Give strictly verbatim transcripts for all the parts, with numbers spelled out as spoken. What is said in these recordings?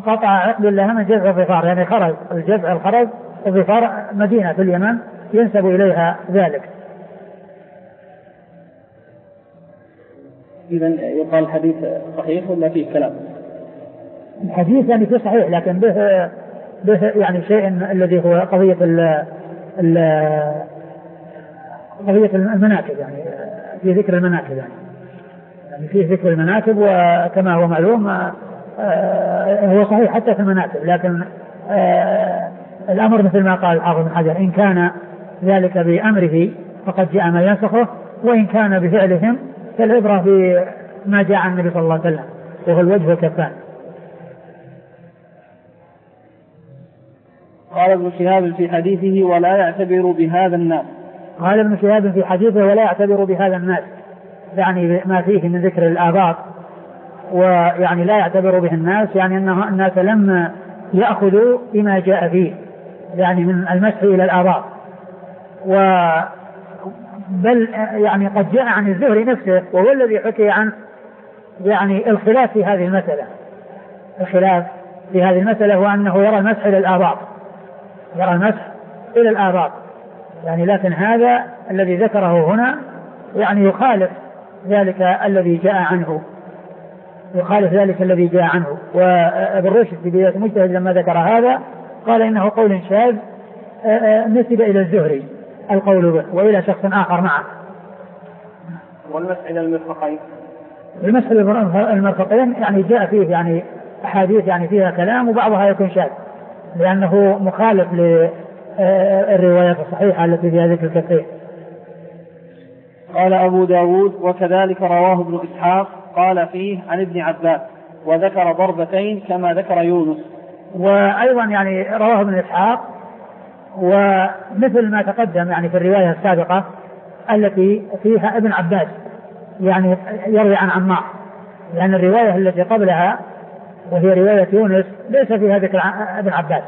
قطع عقد الله من جذع الظفار، يعني خرج الجذع الخرج الظفار مدينة في اليمن ينسب إليها ذلك. إذن يقال الحديث صحيح ولا فيه كلام؟ الحديث يعني فيه صحيح، لكن به به يعني شيء الذي هو قضية ال ال قضية المناكب، يعني في ذكر المناكب، يعني, يعني فيه ذكر المناكب، وكما هو معلوم هو صحيح حتى في المناكب، لكن الأمر مثل ما قال الحافظ بن حجر إن كان ذلك بأمره فقد جاء ما ينسخه، وإن كان بفعلهم فالعبرة بما جاء عن النبي صلى الله عليه وسلم وهو الوجه والكفان. قال ابن شهاب في حديثه ولا يعتبر بهذا الناس. قال ابن شهاب في حديثه ولا يعتبر بهذا الناس، يعني ما فيه من ذكر الآباط، ويعني لا يعتبر به الناس، يعني أنه الناس لم يأخذوا بما جاء فيه، يعني من المسح إلى الآباط، و بل يعني قد جاء عن الزهري نفسه وهو الذي حكي عن يعني الخلاف في هذه المسألة. الخلاف في هذه المسألة هو أنه يرى المسح إلى الآباط، يرى المسح إلى الآباط يعني، لكن هذا الذي ذكره هنا يعني يخالف ذلك الذي جاء عنه، يخالف ذلك الذي جاء عنه. وابن رشد في بداية المجتهد لما ذكر هذا قال إنه قول شاذ نسب إلى الزهري القول به وإلى شخص آخر معه. والمسح إلى المرفقين، المسح إلى المرفقين يعني جاء فيه يعني أحاديث يعني فيها كلام وبعضها يكون شاذ لأنه مخالف للروايات الصحيحة التي فيها ذكر الكثير. قال أبو داود وكذلك رواه ابن إسحاق قال فيه عن ابن عباس وذكر ضربتين كما ذكر يونس. وأيضا يعني رواه ابن إسحاق ومثل ما تقدم يعني في الرواية السابقة التي فيها ابن عباس يعني يروي عن عمار، لأن الرواية التي قبلها وهي رواية يونس ليس فيها ذكر ابن عباس،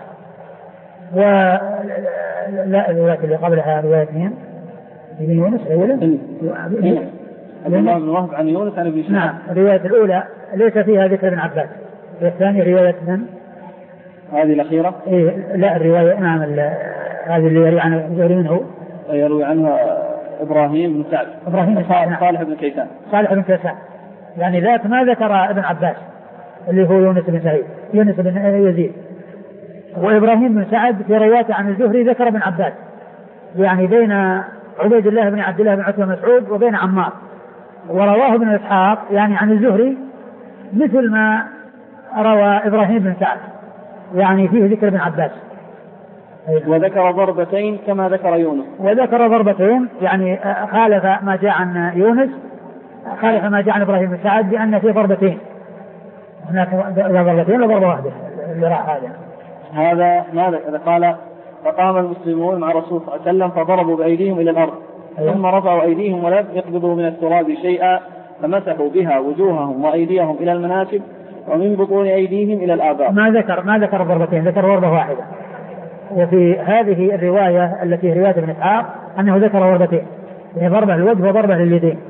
ولا الرواية اللي قبلها رواية مين؟ ابن يونس أولا عبد الله بن وهب عن يونس عن ابن شهاب. نعم الرواية الأولى ليس فيها ذكر ابن عباس، الثانية رواية من؟ هذه الأخيرة؟ إيه لا الرواية نعم هذه اللي يروي عنها يروي منه يروي عنها إبراهيم بن سعد إبراهيم بن سعد صالح بن كيسان صالح بن كيسان يعني ذات ما ذكر ابن عباس اللي هو يونس بن سعيد يونس بن يزيد. وإبراهيم بن سعد في روايته عن الزهري ذكر ابن عباس يعني بين عبيد الله بن عبد الله بن عتبة مسعود وبين عمار. ورواه ابن إسحاق يعني عن الزهري مثل ما روى إبراهيم بن سعد يعني فيه ذكر ابن عباس. وذكر ضربتين كما ذكر يونس. وذكر ضربتين يعني خالف ما جاء عن يونس، خالف ما جاء عن إبراهيم بن سعد بأن في ضربتين، هناك ضربتين وضربة واحدة اللي راح هذا. هذا ماذا قال؟ فقام المسلمون مع الرسول صلى الله عليه وسلم فضربوا بأيديهم إلى الأرض ثم رفعوا أيديهم ولم يقبضوا من التراب شيئا فمسحوا بها وجوههم وأيديهم إلى المناكب ومن بطون أيديهم إلى الآباء. ما ذكر ما ذكر ضربتين، ذكر ضربة واحدة. وفي هذه الرواية التي هي رواية ابن إسحاق أنه ذكر ضربتين، يعني ضربة للوجه وضربة لليدين.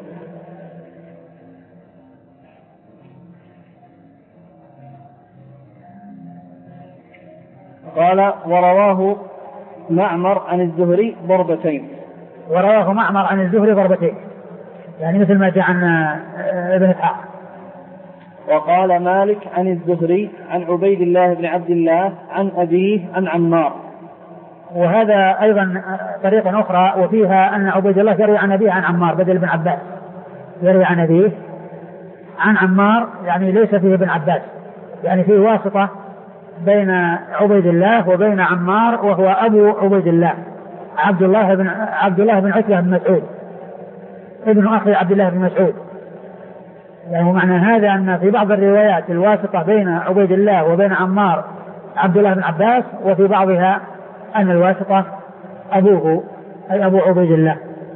قال ورواه معمر عن الزهري ضربتين. ورواه معمر عن الزهري ضربتين يعني مثل ما جاء عن ابن إسحاق. وقال مالك عن الزهري عن عبيد الله بن عبد الله عن أبيه عن عمار. وهذا أيضا طريقة أخرى وفيها أن عبيد الله يروي عن أبيه عن عمار بدل ابن عباس، يروي عن أبيه عن عمار يعني ليس فيه ابن عباس، يعني فيه واسطة بين عبيد الله وبين عمار وهو أبو عبيد الله عبد الله بن عبد الله بن عتبة بن مسعود ابن أخي عبد الله بن مسعود. يعني معنى هذا أن في بعض الروايات الواسطة بين عبيد الله وبين عمار عبد الله بن عباس، وفي بعضها أن الواسطة أبوه أي أبو عبيد الله.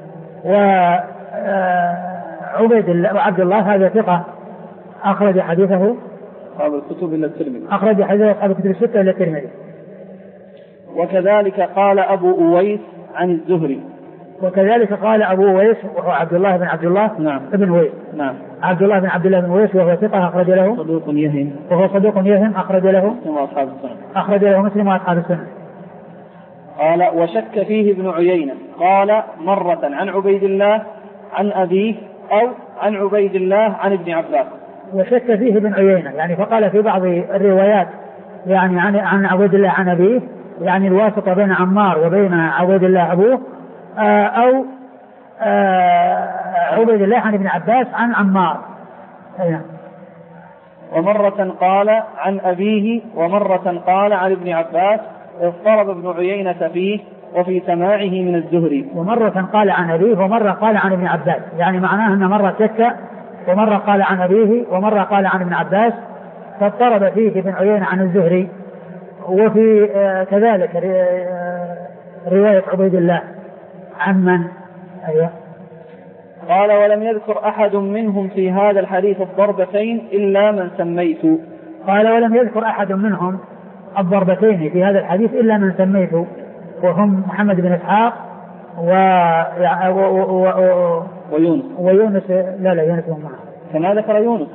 وعبيد الله وعبد الله هذا ثقة أخرج حديثه أصحاب الكتب إلا الترمذي، أخرج حديث أصحاب الكتب الستة إلا الترمذي. وكذلك قال أبو أويس عن الزهري. وكذلك قال أبو ويس وهو عبد الله بن عبد الله نعم. بن ويس نعم. عبد الله بن عبد الله بن ويس وهو ثقة أخرج له صدوق يهم وهو صدوق يهم أخرج له مسلم وأصحاب السنن أخرج له مسلم وأصحاب السنن. قال وشك فيه ابن عيينة قال مرة عن عبيد الله عن أبيه أو عن عبيد الله عن ابن عباس. وشك فيه ابن عيينة يعني فقال في بعض الروايات يعني عن عن عبيد الله عن أبيه يعني الواسطة بين عمار وبين عبيد الله أبوه أو عبيد الله عن ابن عباس عن عمار. ومرة قال عن أبيه ومرة قال عن ابن عباس اضطرب ابن عيينة فيه وفي سماعه من الزهري. ومرة قال عن أبيه ومرة قال عن ابن عباس يعني معناه أن مرة شك ومرة قال عن أبيه ومرة قال عن ابن عباس فاضطرب فيه ابن عيينة عن الزهري. وفي كذلك رواية عبيد الله عن من أيوة. قال ولم يذكر أحد منهم في هذا الحديث الضربتين إلا من سميت. قال ولم يذكر أحد منهم الضربتين في هذا الحديث إلا من سميت وهم محمد بن إسحاق و... و... و... و... ويونس ويونس لا لا يونس معه كما ذكر يونس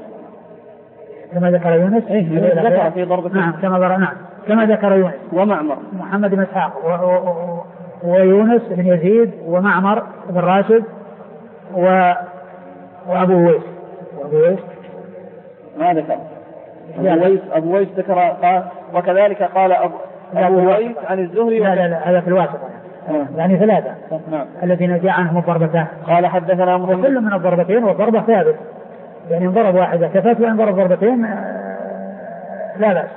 كما ذكر يونس إيه ذكر في ضربتين نعم كما ذكر نعم كما ذكر يونس ومعمر محمد بن إسحاق و... و... ويونس بن يزيد ومعمر بن راشد و... وأبو ويس وأبو ويس ما ذكر أبو ويس أبو ويس ذكر قال وكذلك قال أبو, أبو ويس عن الزهري لا لا لا هذا في الواسطة يعني ثلاثة نعم. الذين جاء عنهم الضربتان. قال حدثنا محمد كل من الضربتين والضربة ثابت يعني ان ضرب واحدة كفت وان ضرب ضربتين لا بأس.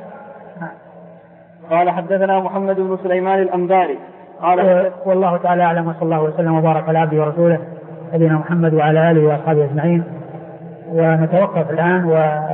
قال حدثنا محمد بن سليمان الأنباري قال والله تعالى أعلم وصلى الله وسلم وبارك على عبده ورسوله نبينا محمد وعلى آله وأصحابه أجمعين. ونتوقف الآن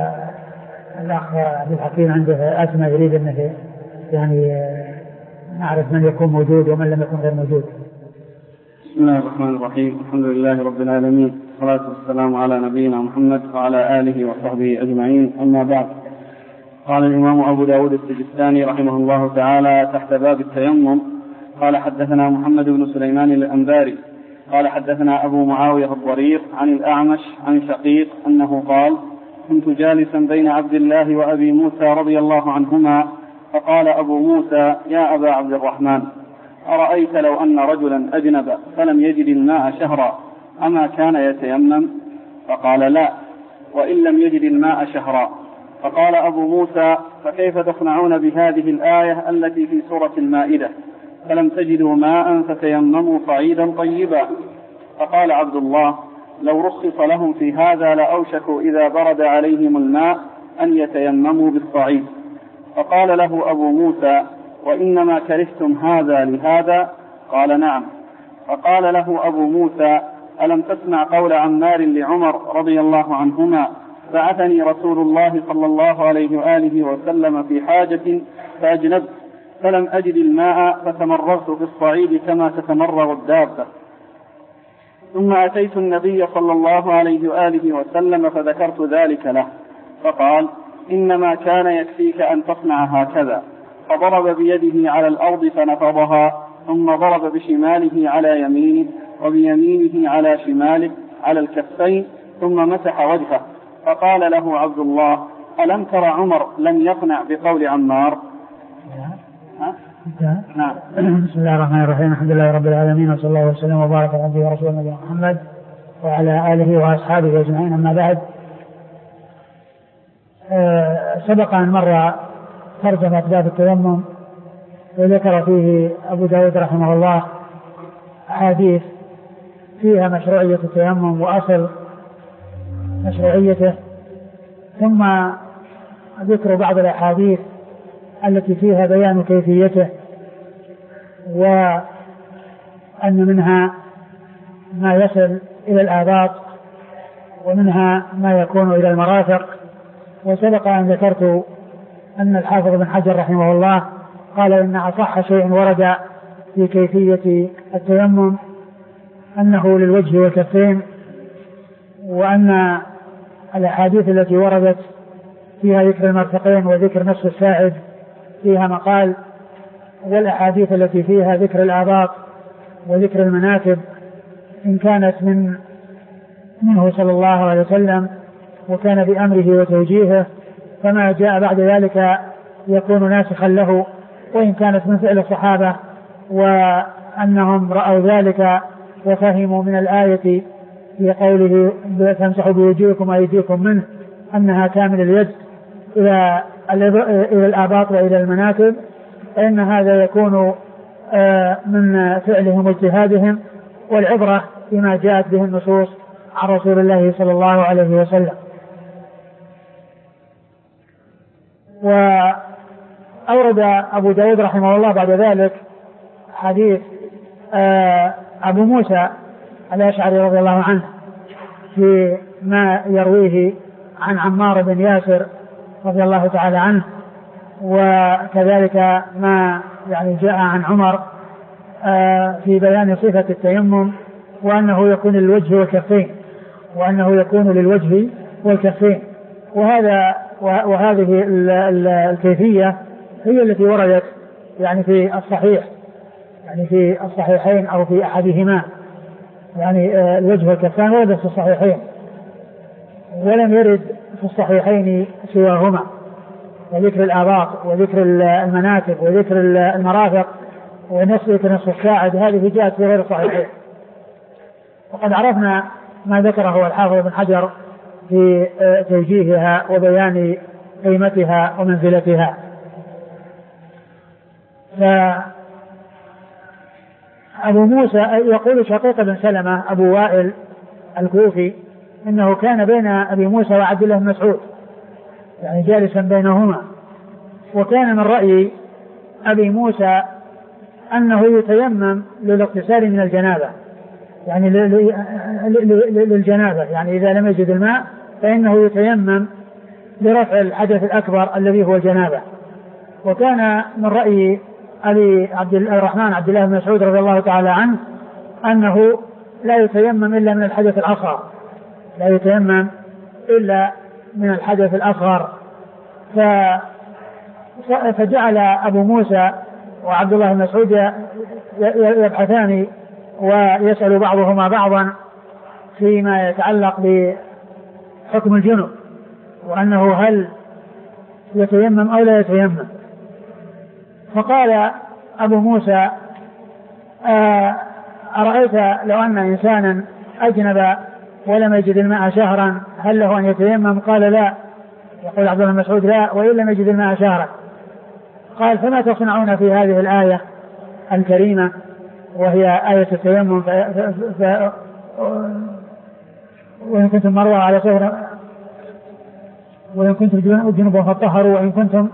والأخ عبد الحكيم عنده أزمة يريد أنه يعني نعرف من يكون موجود ومن لم يكن غير موجود. بسم الله الرحمن الرحيم الحمد لله رب العالمين والصلاة والسلام على نبينا محمد وعلى آله وصحبه أجمعين. أما بعد قال الإمام أبو داود السجستاني رحمه الله تعالى تحت باب التيمم قال حدثنا محمد بن سليمان الأنباري قال حدثنا أبو معاوية الضرير عن الأعمش عن شقيق أنه قال كنت جالسا بين عبد الله وأبي موسى رضي الله عنهما فقال أبو موسى يا أبا عبد الرحمن أرأيت لو أن رجلا أجنب فلم يجد الماء شهرا أما كان يتيمم؟ فقال لا وإن لم يجد الماء شهرا. فقال أبو موسى فكيف تصنعون بهذه الآية التي في سورة المائدة فلم تجدوا ماء فتيمموا صعيدا طيبا؟ فقال عبد الله لو رخص لهم في هذا لأوشكوا إذا برد عليهم الماء أن يتيمموا بالصعيد. فقال له أبو موسى وإنما كرهتم هذا لهذا؟ قال نعم. فقال له أبو موسى ألم تسمع قول عمار لعمر رضي الله عنهما بعثني رسول الله صلى الله عليه وآله وسلم في حاجة فأجنبت فلم أجد الماء فتمرغت في الصعيد كما تتمرغ الدابة ثم أتيت النبي صلى الله عليه وآله وسلم فذكرت ذلك له فقال إنما كان يكفيك أن تصنع هكذا. فضرب بيده على الأرض فنفضها ثم ضرب بشماله على يمينه وبيمينه على شماله على الكفين ثم مسح وجهه. فقال له عبد الله ألم تر عمر لم يقنع بقول عمار؟ نعم. بسم الله الرحمن الرحيم الحمد لله رب العالمين وصلى الله وسلم وبارك على عبده ورسوله نبينا محمد وعلى آله وأصحابه أجمعين. أما بعد سبق أن مر ترجمة باب التيمم وذكر فيه أبو داود رحمه الله أحاديث فيها مشروعية التيمم وأصل مشروعيته ثم ذكر بعض الأحاديث التي فيها بيان كيفيته وأن منها ما يصل إلى الآباط ومنها ما يكون إلى المرافق. وسبق أن ذكرت أن الحافظ بن حجر رحمه الله قال إن أصح شيء ورد في كيفية التيمم أنه للوجه والكفين وأن الأحاديث التي وردت فيها ذكر المرفقين وذكر نصف الساعد فيها مقال والأحاديث التي فيها ذكر الآباط وذكر المناكب إن كانت من منه صلى الله عليه وسلم وكان بأمره وتوجيهه، فما جاء بعد ذلك يكون ناسخا له. وإن كانت من فعل الصحابة وأنهم رأوا ذلك وفهموا من الآية في قوله فامسحوا بوجوهكم وأيديكم منه أنها كامل اليد إلى إلى الآباط وإلى المناكب، فإن هذا يكون من فعلهم واجتهادهم، والعبرة بما جاءت به النصوص عن رسول الله صلى الله عليه وسلم. وأورد أبو داود رحمه الله بعد ذلك حديث أبو موسى الأشعري رضي الله عنه في ما يرويه عن عمار بن ياسر رضي الله تعالى عنه، وكذلك ما يعني جاء عن عمر في بيان صفة التيمم، وأنه يكون للوجه والكفين وأنه يكون للوجه والكفين وهذا وهذه الكيفية هي التي وردت يعني في الصحيح، يعني في الصحيحين أو في أحدهما، يعني الوجه والكفان وردت في الصحيحين، ولم يرد في الصحيحين سواهما، وذكر الآباط وذكر المناكب وذكر المرافق ونصف نصف الساعد، هذه جاءت في غير الصحيحين. وقد عرفنا ما ذكره الحافظ بن حجر في توجيهها وبيان قيمتها ومنزلتها. فأبو موسى يقول شقيق بن سلمة أبو وائل الكوفي إنه كان بين أبي موسى وعبد الله بن مسعود، يعني جالسا بينهما، وكان من رأي أبي موسى أنه يتيمم للاغتسال من الجنابة، يعني للجنابة، يعني إذا لم يجد الماء فإنه يتيمم لرفع الحدث الأكبر الذي هو الجنابة. وكان من رأي أبي عبد الرحمن عبد الله بن مسعود رضي الله تعالى عنه أنه لا يتيمم إلا من الحدث الأصغر، لا يتيمم إلا من الحدث الأصغر. فجعل أبو موسى وعبد الله بن مسعود يبحثان ويسأل بعضهما بعضا فيما يتعلق بحكم الجنب، وأنه هل يتيمم أو لا يتيمم. فقال أبو موسى أرأيت لو أن إنسانا أجنب ولم يجد الماء شهرا هل له أن يتيمم؟ قال لا. يقول عبد الله بن مسعود لا، وإن لم يجد الماء شهرا. قال فما تصنعون في هذه الآية الكريمة وهي آية التيمم؟ ف... ف... ف... وإن كنتم مرضى على سفر وإن كنتم جنبا فطهروا وإن كنتم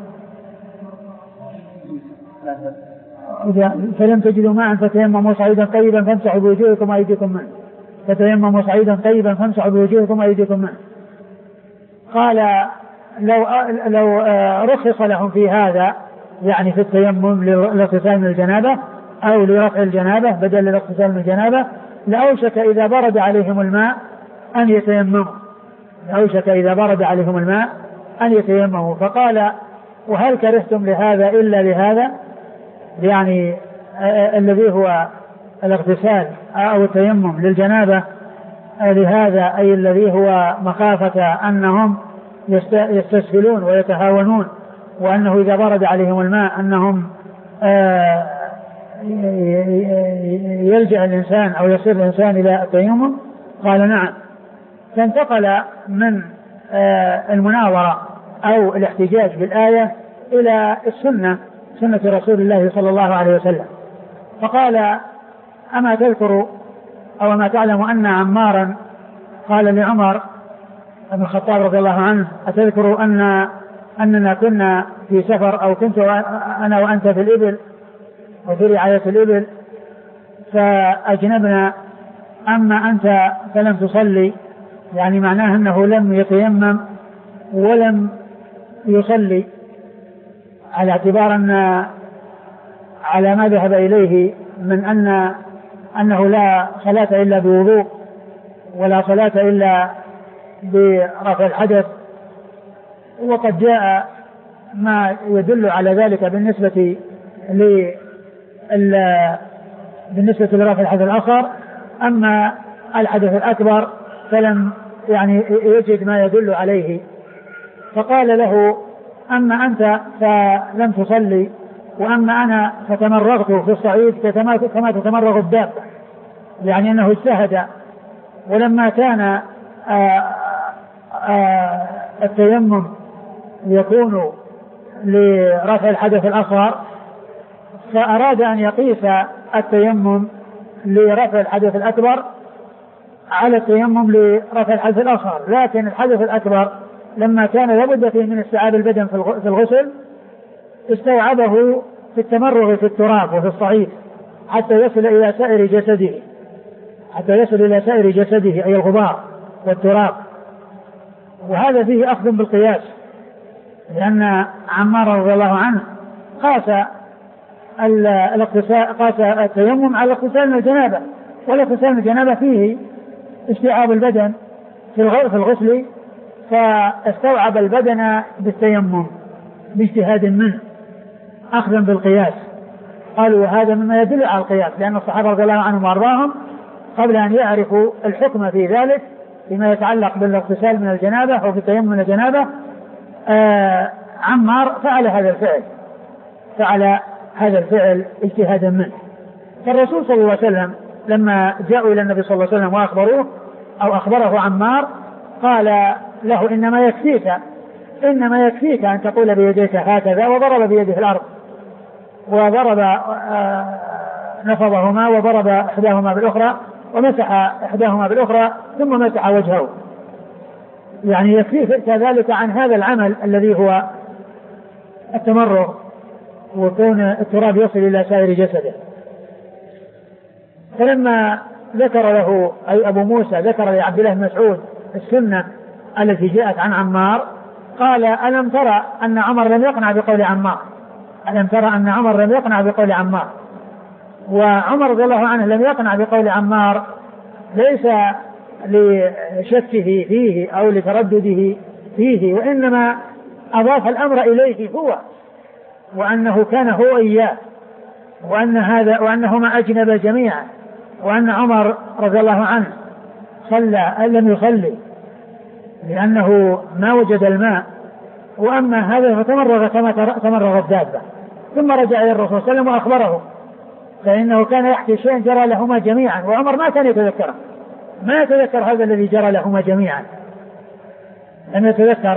فلم تجدوا ماء فتيمموا صعيدا طيبا فامسحوا بوجوهكم وأيديكم منه فتيمموا صعيدا طيبا فامسحوا بوجوهكم وأيديكم منه. قال لو لو رخص لهم في هذا، يعني في التيمم للاغتسال من الجنابة أو لرفع الجنابة بدل الاغتسال من الجنابة، لأوشك إذا برد عليهم الماء أن يتيمموا لأوشك إذا برد عليهم الماء أن يتيمموا. فقال وهل كرهتم لهذا إلا لهذا، يعني الذي هو الاغتسال أو التيمم للجنابة، لهذا أي الذي هو مخافة أنهم يستسهلون ويتهاونون، وأنه إذا برد عليهم الماء أنهم يلجأ الإنسان أو يصير الإنسان إلى التيمم. قال نعم. فانتقل من المناظرة أو الاحتجاج بالآية إلى السنة، سنة رسول الله صلى الله عليه وسلم. فقال أما تذكر أو ما تعلم أن عمارا قال لعمر بن الخطاب رضي الله عنه أتذكر أن أننا كنا في سفر أو كنت أنا وأنت في الإبل أو في رعاية الإبل فأجنبنا أما أنت فلم تصلي، يعني معناه أنه لم يتيمم ولم يصلي، على اعتبار أن على ما ذهب إليه من أن أنه لا صلاة إلا بوضوء ولا صلاة إلا برفع الحدث. وقد جاء ما يدل على ذلك بالنسبة بالنسبة لرفع الحدث الأصغر، أما الحدث الأكبر فلم يعني يجد ما يدل عليه، فقال له أما أنت فلم تصلي، وأما أنا فتمرغت في الصعيد كما تتمرغ الدابة، يعني أنه اجتهد. ولما كان آآ آآ التيمم يكون لرفع الحدث الأصغر فأراد أن يقيس التيمم لرفع الحدث الأكبر على التيمم لرفع الحدث الأصغر، لكن الحدث الأكبر لما كان لابد فيه من استيعاب البدن في الغسل استوعبه في التمرغ في التراب وفي الصعيد حتى يصل إلى سائر جسده حتى يصل إلى سائر جسده أي الغبار والتراب. وهذا فيه أخذ بالقياس، لأن عمار رضي الله عنه قاس قاس التيمم على اغتسال من الجنابة، والاغتسال من الجنابة فيه استيعاب البدن في الغسل، فاستوعب البدن بالتيمم باجتهاد منه أخذا بالقياس. قالوا هذا مما يدل على القياس، لأن الصحابة رضي الله عنهم وأرضاهم قبل أن يعرفوا الحكم في ذلك فيما يتعلق بالاغتسال من الجنابة أو في التيمم من الجنابة آه عمار فعل هذا الفعل فعل هذا الفعل اجتهادا منه. فالرسول صلى الله عليه وسلم لما جاءوا إلى النبي صلى الله عليه وسلم وأخبروه أو أخبره عمار قال له إنما يكفيك إنما يكفيك أن تقول بيديك هكذا، وضرب بيده الأرض وضرب آه نفضهما وضرب إحداهما بالأخرى ومسح إحداهما بالأخرى ثم مسح وجهه، يعني يكفيه كذلك عن هذا العمل الذي هو التمرغ وكون التراب يصل إلى سائر جسده. فلما ذكر له أي أبو موسى ذكر لعبد الله بن مسعود السنة التي جاءت عن عمار قال ألم ترى أن عمر لم يقنع بقول عمار ألم ترى أن عمر لم يقنع بقول عمار وعمر رضي الله عنه لم يقنع بقول عمار ليس لشكه فيه أو لتردده فيه، وإنما أضاف الأمر إليه هو، وأنه كان هو إياه، وأن هذا وأنهما أجنب جميعا، وأن عمر رضي الله عنه صلى لم يصلي لأنه ما وجد الماء، وأما هذا فتمرغ كما تمرغ الدابة. ثم رجع إلى الرسول صلى الله عليه وسلم وأخبره، فإنه كان يحكي شيئا جرى لهما جميعا، وعمر ما كان يتذكره ما يتذكر هذا الذي جرى لهما جميعا لم يتذكر.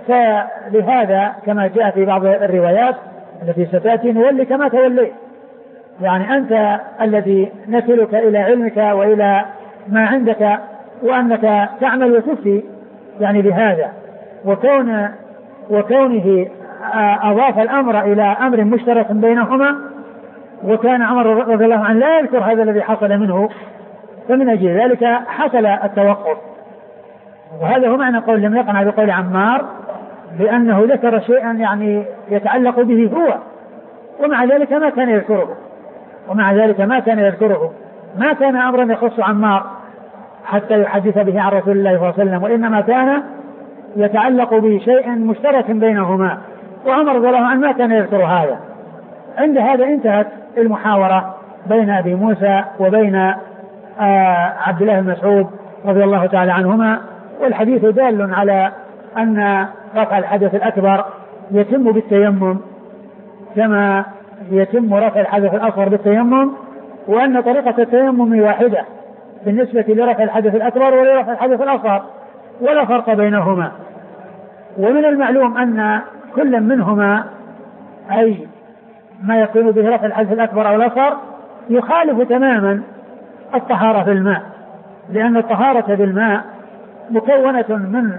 فلهذا كما جاء في بعض الروايات التي ستأتي نولي كما توليت، يعني أنت الذي نسلك إلى علمك وإلى ما عندك، وأنك تعمل وتفتي يعني بهذا. وكون وكونه أضاف الأمر إلى أمر مشترك بينهما، وكان عمر رضي الله عنه لا يذكر هذا الذي حصل منه، فمن أجل ذلك حصل التوقف. وهذا هو معنى قول لم يقنع بقول عمار، لأنه ذكر شيئا يعني يتعلق به هو، ومع ذلك ما كان يذكره ومع ذلك ما كان يذكره ما كان أمرا يخص عمار حتى يحدث به عن رسول الله صلى الله عليه وسلم، وإنما كان يتعلق به شيء مشترك بينهما، وعمر رضي الله عنه ما كان يذكر هذا. عند هذا انتهت المحاورة بين أبي موسى وبين آه عبد الله بن مسعود رضي الله تعالى عنهما، والحديث دال على أن رفع الحدث الأكبر يتم بالتيمم كما يتم رفع الحدث الأصغر بالتيمم، وأن طريقة التيمم واحدة بالنسبة لرفع الحدث الأكبر ولرفع الحدث الأصغر ولا فرق بينهما. ومن المعلوم أن كل منهما أي ما يكون به رفع الحدث الأكبر أو الأصغر يخالف تماما الطهارة في الماء، لأن الطهارة بالماء مكونة من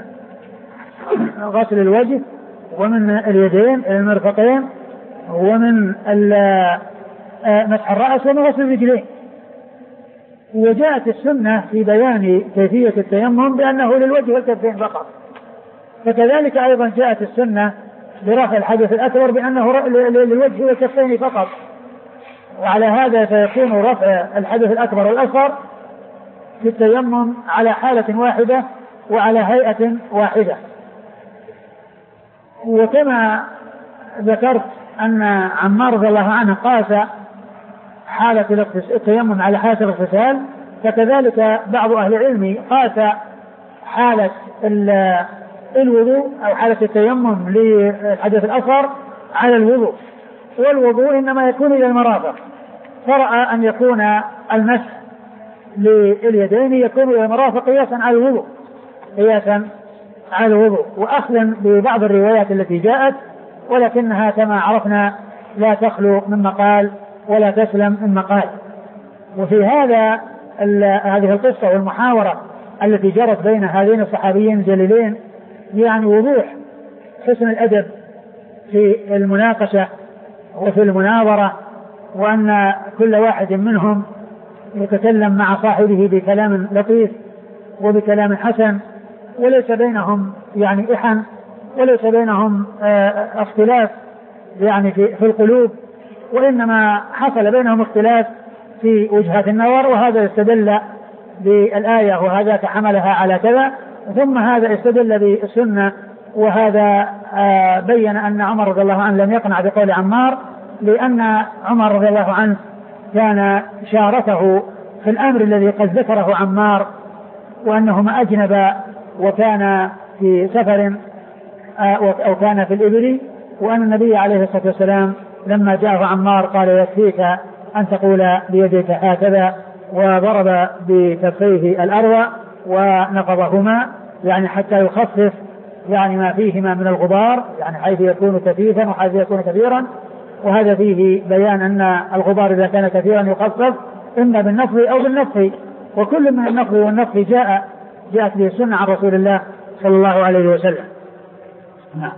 غسل الوجه ومن اليدين إلى المرفقين ومن مسح الرأس ومن غسل الرجلين. وجاءت السنة في بيان كيفية التيمم بأنه للوجه والكفين فقط، فكذلك أيضا جاءت السنة برفع الحدث الأكبر بأنه للوجه والكفين فقط. وعلى هذا سيكون رفع الحدث الأكبر والأصغر في التيمم على حالة واحدة وعلى هيئة واحدة. وكما ذكرت أن عمار رضي الله عنه قاس حالة التيمم على حالة الاغتسال، فكذلك بعض أهل العلم قاس حالة الوضوء أو حالة التيمم للحدث الأصغر على الوضوء، والوضوء إنما يكون إلى المرافق، فرأى أن يكون المسح لليدين يكون إلى المرافق قياسا على الوضوء قياسا على الوضوء وأخذا ببعض الروايات التي جاءت، ولكنها كما عرفنا لا تخلو من مقال ولا تسلم من مقال. وفي هذا هذه القصة والمحاورة التي جرت بين هذين الصحابيين الجليلين يعني وضوح حسن الأدب في المناقشة وفي المناظرة، وأن كل واحد منهم يتكلم مع صاحبه بكلام لطيف وبكلام حسن، وليس بينهم يعني إحن، وليس بينهم اختلاف يعني في, في القلوب، وإنما حصل بينهم اختلاف في وجهات النظر، وهذا استدل بالآية وهذا حملها على كذا، ثم هذا استدل بالسنة، وهذا بين أن عمر رضي الله عنه لم يقنع بقول عمار، لأن عمر رضي الله عنه كان شاركه في الأمر الذي قد ذكره عمار، وأنهما أجنب وكان في سفر أو كان في الإبل، وأن النبي عليه الصلاة والسلام لما جاءه عمار قال يكفيك أن تقول بيديك هكذا، وضرب بكفيه الأروى ونقضهما يعني حتى يخفف يعني ما فيهما من الغبار، يعني حيث يكون كثيفا وحيث يكون كثيرا، وهذا فيه بيان أن الغبار إذا كان كثيرا يخفف إما بالنفض أو بالنفخ، وكل من النفض والنفخ جاء جاءت به السنة عن رسول الله صلى الله عليه وسلم. نعم.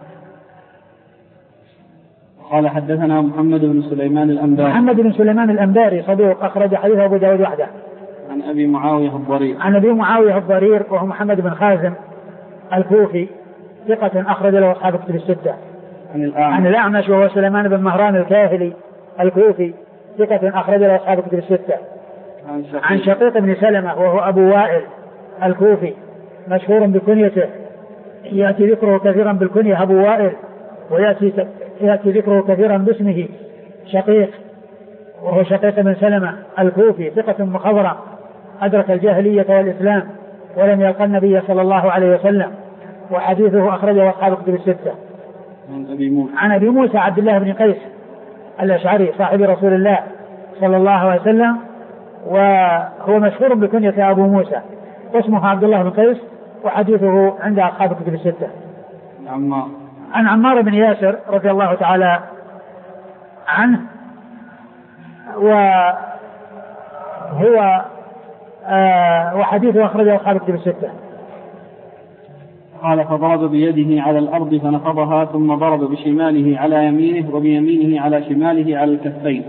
قال حدثنا محمد بن سليمان الأنباري. محمد بن سليمان الأنباري صدوق أخرج حديثه أبو داود وحده. عن أبي معاوية الضرير. عن أبي معاوية الضرير وهو محمد بن خازم الكوفي ثقة أخرج له أصحاب كتب الستة. عن الأعمش. عن الأعمش وهو سليمان بن مهران الكاهلي الكوفي ثقة أخرج له أصحاب كتب الستة. عن شقيق. عن شقيق بن سلمة وهو أبو وائل الكوفي مشهور بكنيته، يأتي ذكره كثيرا بالكنية أبو وائل، ويأتي يأتي ذكره كثيرا باسمه شقيق، وهو شقيق بن سلمة الكوفي ثقة مخضرة أدرك الجاهلية والإسلام ولم يلقى النبي صلى الله عليه وسلم، وحديثه أخرجه أصحاب كتب الستة. عن أبي موسى. عن أبي موسى عبد الله بن قيس الأشعري صاحب رسول الله صلى الله عليه وسلم، وهو مشهور بكنية أبو موسى، واسمه عبد الله بن قيس، وحديثه عند أصحاب كتب الستة. عمار. عن عمار بن ياسر رضي الله تعالى عنه، وهو آه وحديثه أخرجه أصحاب كتب الستة. قال فضرب بيده على الأرض فنقضها، ثم ضرب بشماله على يمينه وبيمينه على شماله على الكفين،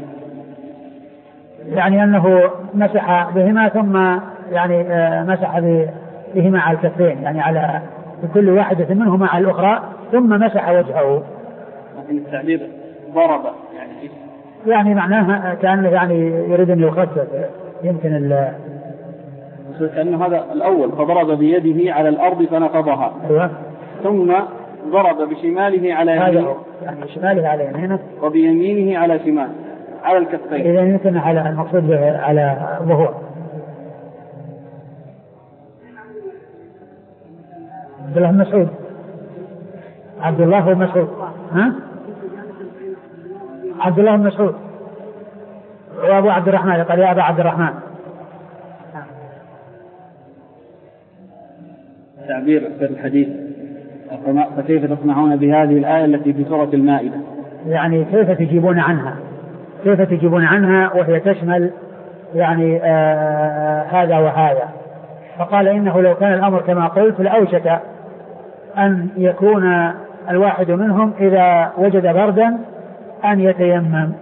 يعني أنه مسح بهما ثم يعني آه مسح بهما على الكفين، يعني على كل واحدة منهما على الأخرى ثم مسح وجهه. لكن التعبير ضرب يعني يعني معناها كان يعني يريد أن يخفف يمكن ال كأنه هذا الأول فضرب بيده على الأرض فنقضها. أيوة. ثم ضرب بشماله على يمينه، يعني شماله على يمينه وبيمينه على شماله على الكفين. إذا يمكن على المقصود على ظهور. عبد الله بن مسعود عبد الله بن مسعود ها عبد الله بن مسعود وأبو عبد الرحمن قال يا أبا عبد الرحمن. تعبير في الحديث فكيف تصنعون بهذه الآية التي في سورة المائدة، يعني كيف تجيبون عنها كيف تجيبون عنها وهي تشمل يعني آه هذا وهذا. فقال إنه لو كان الأمر كما قلت لأوشك أن يكون الواحد منهم إذا وجد بردا أن يتيمم.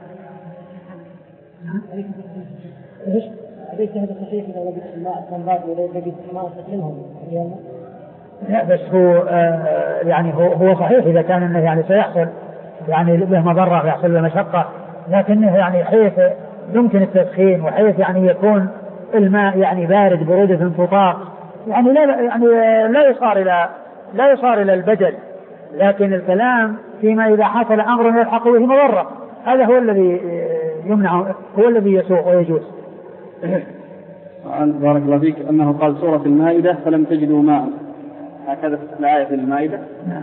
ليش؟ ليش هذا الصحيح إذا وجد الماء كان بارد وجد الماء منهم؟ لا بس هو آه يعني هو هو صحيح إذا كان إنه يعني سيحصل يعني به مضرة ويحصل له مشقة، لكنه يعني حيث يمكن التسخين وحيث يعني يكون الماء يعني بارد برودة تطاق، يعني لا يعني لا يصار إلى لا يصار إلى البدل، لكن الكلام فيما إذا حصل أمر يلحق به مضرة، هذا هو الذي يمنع هو الذي يسوق ويجوز. بارك الله فيك أنه قال سورة المائدة فلم تجدوا ماء، هكذا في الآية في المائدة. نعم.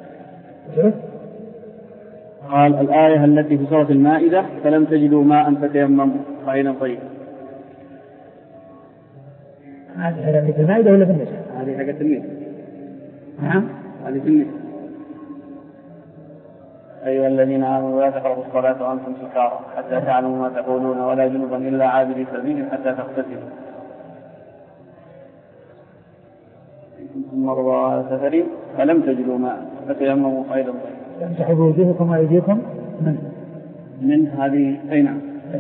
قال الآية التي في سورة المائدة فلم تجدوا ماء فتيمموا صعيدا طيبا. هذه في المائدة ولا في النساء؟ هذه حاجة النساء. نعم. هذه في النساء. أيها الذين آمنوا لا تقربوا الصلاة وأنتم سكارى حتى تعلموا ما تقولون ولا جنبا إلا عابري سبيل حتى تغتسلوا. مرضى على سفر فلم تجدوا ماء فتيمموا صعيدا طيبا. امسحوا بوجوهكم وأيديكم من من هذه أي نعم.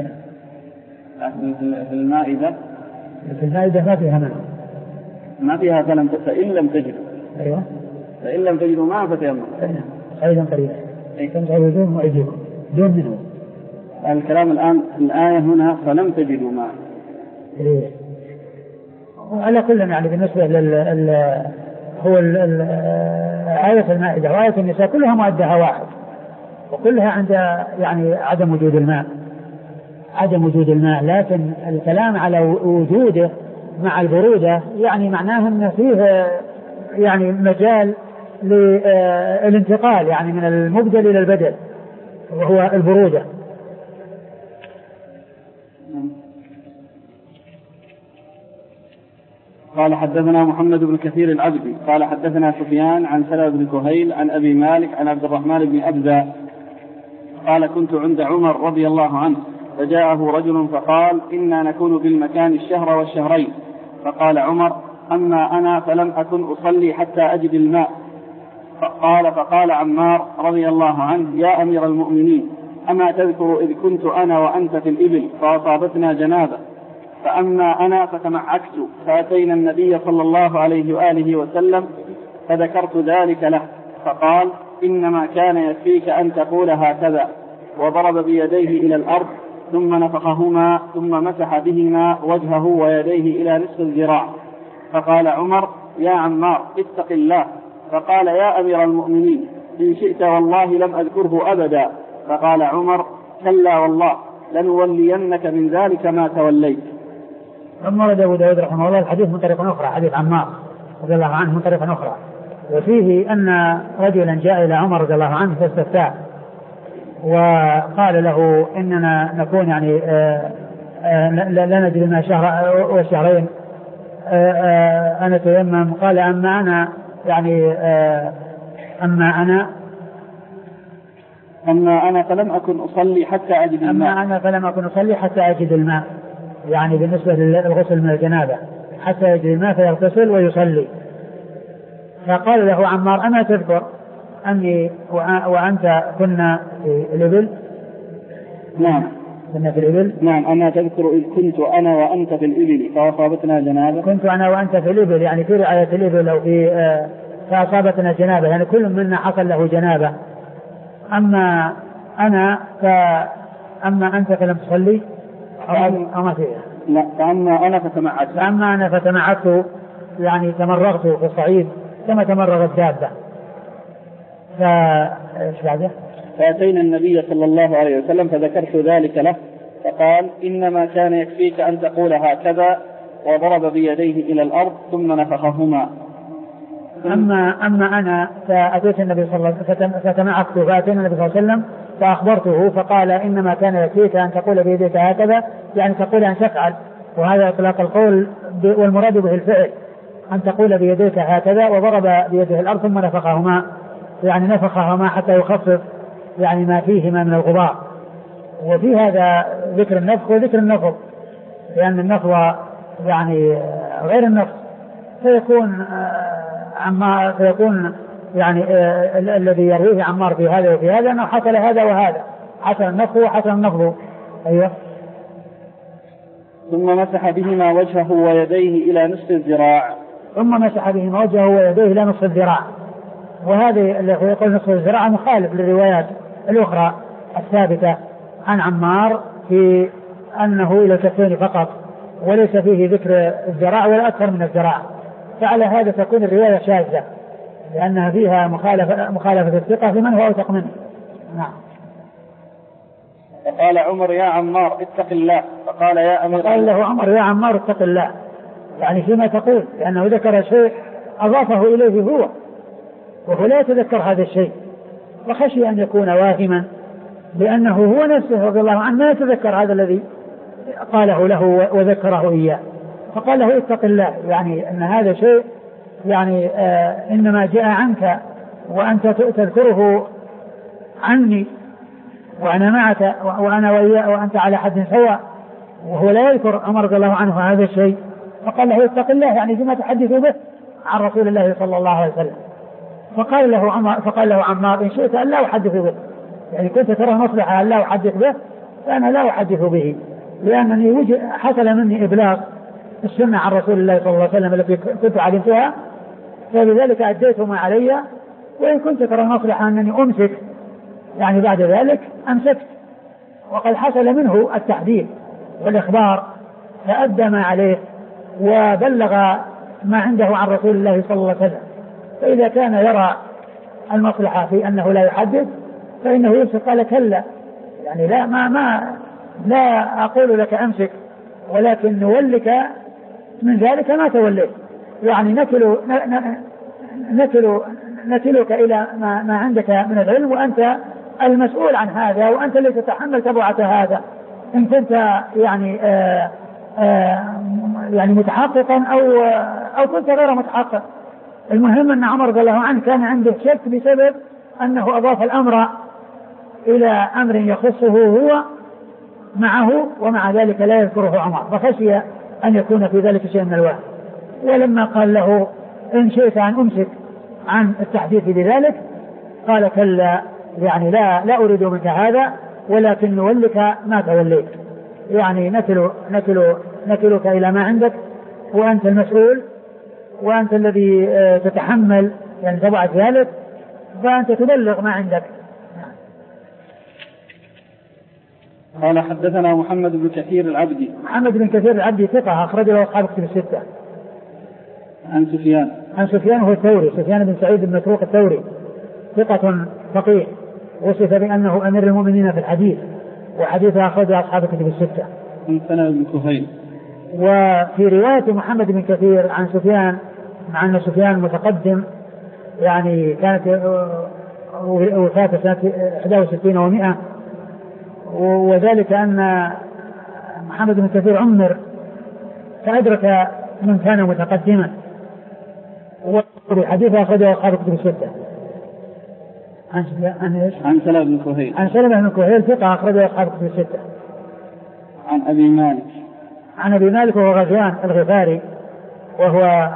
في المائدة في المائدة ما فيها ماء. ما فيها فلم فإن لم تجدوا. أيوة. فإن لم تجدوا ماء فتيمموا صعيدا طيبا. امسحوا بوجوهكم وأيديكم دون منه. الكلام الآن الآية هنا فلم تجدوا ماء. إيه. على كل يعني بالنسبة لل هو آية المائدة وآية النساء كلها مؤدها واحد، وكلها عند يعني عدم وجود الماء عدم وجود الماء لكن الكلام على وجوده مع البرودة يعني معناه أن فيه يعني مجال للانتقال يعني من المبدل إلى البدل وهو البرودة. قال حدثنا محمد بن كثير العبدي قال حدثنا سفيان عن سلمة بن كهيل عن أبي مالك عن عبد الرحمن بن أبزة قال كنت عند عمر رضي الله عنه فجاءه رجل فقال إنا نكون بالمكان الشهر والشهرين، فقال عمر أما أنا فلم أكن أصلي حتى أجد الماء. فقال فقال عمار رضي الله عنه يا أمير المؤمنين أما تذكر إذ كنت أنا وأنت في الإبل فأصابتنا جنابة، فأما أنا فتمعكت فأتينا النبي صلى الله عليه وآله وسلم فذكرت ذلك له، فقال إنما كان يكفيك أن تقول هكذا، وضرب بيديه إلى الأرض ثم نفخهما ثم مسح بهما وجهه ويديه إلى نصف الذراع. فقال عمر يا عمار اتق الله. فقال يا أمير المؤمنين إن شئت والله لم أذكره أبدا. فقال عمر كلا والله لنولينك من ذلك ما توليت. ثم ورد أبو داود رحمه الله الحديث من طريق أخرى حديث عمار رضي الله عنه من طريق أخرى، وفيه أن رجلا جاء إلى عمر رضي الله عنه فاستفتاه وقال له إننا نكون يعني آآ آآ لا نجد ما شهر وشهرين أنا تيمم. قال أما أنا يعني أما أنا أما أنا فلم أكن أصلي حتى أجد الماء. أما أنا فلم أكن أصلي حتى أجد الماء يعني بالنسبة للغسل من الجنابة حتى يجد الماء فيغتسل ويصلي. فقال له عمار أما تذكر أني وأنت كنا في الإبل؟ نعم كنا في الإبل. نعم أما تذكر إذ كنت أنا وأنت في الإبل فأصابتنا جنابة. كنت أنا وأنت في الإبل يعني في رعاية الإبل أو في آه فأصابتنا جنابة يعني كل منا حصل له جنابة. أما أنا فأما أنت فلم تصلي أو ما فيها. لا فأما أنا فتمعت. فأما أنا فتمعت يعني تمرغت في الصعيد كما تمرغ الدابة. فإيش بعده؟ فأتينا النبي صلى الله عليه وسلم فذكرت ذلك له، فقال إنما كان يكفيك أن تقول هكذا، وضرب بيديه إلى الأرض ثم نفخهما. أما أما أنا فأتيت النبي صلى الله عليه وسلم فتمعكت فأتينا النبي صلى الله عليه وسلم فأخبرته فقال إنما كان يكفيك أن تقول بيديك هكذا يعني تقول أن تفعل، وهذا إطلاق القول والمراد به الفعل، أن تقول بيديك هكذا وضرب بيده الأرض ثم نفخهما يعني نفخهما حتى يخفف يعني ما فيهما من الغبار. وفي هذا ذكر النفخ وذكر النفض، لأن النفض يعني غير النفخ فيكون عما فيكون يعني الذي يرويه عمار في هذا وفي هذا أنه حصل هذا وهذا، حصل النفخ وحصل النفض. أيوه. ثم مسح بهما وجهه ويديه إلى نصف الذراع. ثم مسح بهما وجهه ويديه إلى نصف الذراع، وهذه اللي يقول نصف الذراع مخالف للروايات الأخرى الثابتة عن عمار في أنه إلى الكفين فقط وليس فيه ذكر الذراع ولا أكثر من الذراع، فعلى هذا تكون الرواية شاذة لأنها فيها مخالفة, مخالفة الثقة لمن هو أوثق منه. نعم. فقال عمر يا عمار اتق الله. فقال يا أمير قال له عمر يا عمار اتق الله، يعني فيما تقول، لأنه ذكر شيء أضافه إليه هو وهو لا يتذكر هذا الشيء، وخشي أن يكون واهما لأنه هو نفسه رضي الله عنه ما يتذكر هذا الذي قاله له وذكره إياه. فقال له اتق الله، يعني أن هذا شيء يعني آه إنما جاء عنك وأنت تذكره عني وأنا معك وأنا وإياه وأنت على حد سواء، وهو لا يذكر عمر رضي الله عنه هذا الشيء. فقال له اتق الله، يعني فيما تحدث به عن رسول الله صلى الله عليه وسلم. فقال له عمر فقال له عمار إن شئت أن لا أحدث به، يعني كنت ترى مصلحة أن لا أحدث به فأنا لا أحدث به، لأنني حصل مني إبلاغ السنة عن رسول الله صلى الله عليه وسلم التي كنت علمتها، فلذلك أديت ما علي، وإن كنت ترى مصلحة أنني أمسك يعني بعد ذلك أمسكت، وقد حصل منه التحديث والإخبار فأدى ما عليه وبلغ ما عنده عن رسول الله صلى الله عليه وسلم. فإذا كان يرى المصلحة في أنه لا يحدث فإنه يمسك. قال كلا، يعني لا ما ما لا أقول لك أمسك، ولكن نولك من ذلك ما توليت، يعني نكل نكل نكلك إلى ما, ما عندك من العلم، وأنت المسؤول عن هذا وأنت الذي تتحمل تبعة هذا إن كنت يعني آآ آآ يعني متحققا أو أو كنت غير متحقق. المهم أن عمر رضي الله عنه كان عنده شك بسبب أنه أضاف الأمر إلى أمر يخصه هو معه، ومع ذلك لا يذكره عمر، فخشي أن يكون في ذلك شيء من الوهم. ولما قال له إن شئت أن أمسك عن التحديث بذلك قال كلا، يعني لا لا أريد منك هذا، ولكن نولك ما توليت، يعني نكل نكل نكلك إلى ما عندك وأنت المسؤول وأنت الذي تتحمل يعني تبعت ذلك، فأنت تبلغ ما عندك. قال حدثنا محمد بن كثير العبدي. محمد بن كثير العبدي ثقة أخرج له أصحاب كتب الستة. عن سفيان. عن سفيان هو الثوري، سفيان بن سعيد بن مسروق الثوري، ثقة فقيه، وصف بأنه أمير المؤمنين في الحديث، وحديثه أخرجه أصحاب كتب الستة. عن سنة بن كهيل. وفي رواية محمد بن كثير عن سفيان، مع أن سفيان متقدم يعني كانت وفاته سنة إحدى وستين ومئة، وذلك أن محمد بن كثير عمر فأدرك من كان متقدما، وحديثه أخرجه أصحاب كتب الستة. عن عن عن سلمة بن كهيل. عن سلمة بن كهيل ثقة أخرجه أصحاب كتب الستة. عن أبي مالك. عن أبي مالك وهو غزوان الغفاري، وهو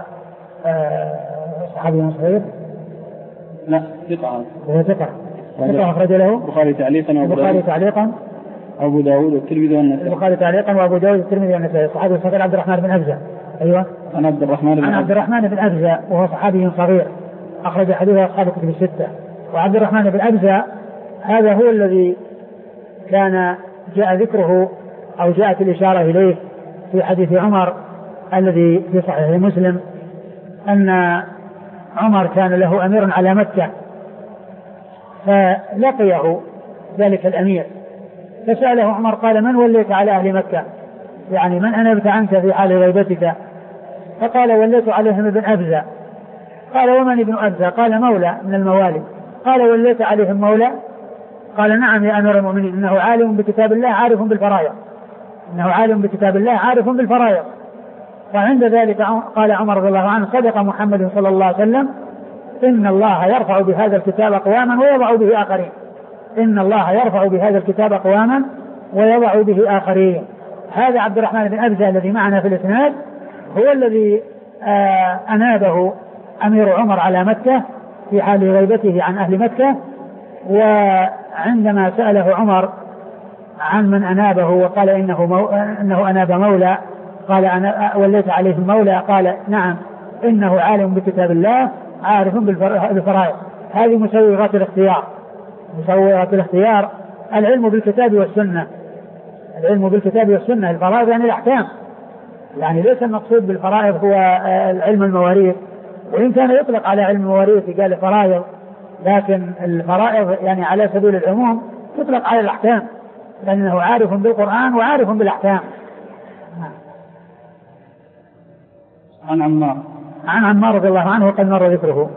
صحابي صغير. لا ثقة. وهو ثقة. ثقة أخرج له البخاري تعليقا. البخاري تعليقا. أبو داود والترمذي والنسائي. البخاري تعليقا وأبو داود والترمذي والنسائي. صحابي الصغير عبد الرحمن بن أبزة. أيوة. عن عبد الرحمن بن. عن عبد الرحمن بن أبزة وهو صحابي صغير أخرج حديثه أصحاب الكتب الستة. وعبد الرحمن بن أبزة هذا هو الذي كان جاء ذكره أو جاءت الإشارة إليه في حديث عمر الذي في صحيح مسلم، أن عمر كان له أمير على مكة، فلقيه ذلك الأمير فسأله عمر قال من وليت على أهل مكة، يعني من أنبت عنك في حال غيبتك؟ فقال وليت عليهم ابن أبزة. قال ومن ابن أبزة؟ قال مولى من الموالي. قال وليت عليهم مولى؟ قال نعم يا أمير المؤمنين، إنه عالم بكتاب الله عارف بالفرائض، إنه عالم بكتاب الله عارف بالفرائض. وعند ذلك قال عمر رضي الله عنه صدق محمد صلى الله عليه وسلم، إن الله يرفع بهذا الكتاب أقواما ويضع به آخرين. إن الله يرفع بهذا الكتاب أقواما ويضع به آخرين. هذا عبد الرحمن بن أبزة الذي معنا في الإسناد هو الذي آه أنابه أمير عمر على مكة في حال غيبته عن أهل مكة. وعندما سأله عمر عن من أنابه وقال إنه, مو... إنه أناب مولى، قال أنا وليت عليه المولى، قال نعم إنه عالم بكتاب الله عارف بالفرائض. هذه مسوغات الاختيار، مسوغات الاختيار العلم بالكتاب والسنة، العلم بالكتاب والسنة. الفرائض يعني الأحكام، يعني ليس المقصود بالفرائض هو العلم المواريث، وإن كان يطلق على علم المواريث قال فرائض، لكن الفرائض يعني على سبيل العموم تطلق على الأحكام، لأنه عارف بالقرآن وعارف بالأحكام. عن عمار عن عمار رضي الله عنه وقد مر ذكره.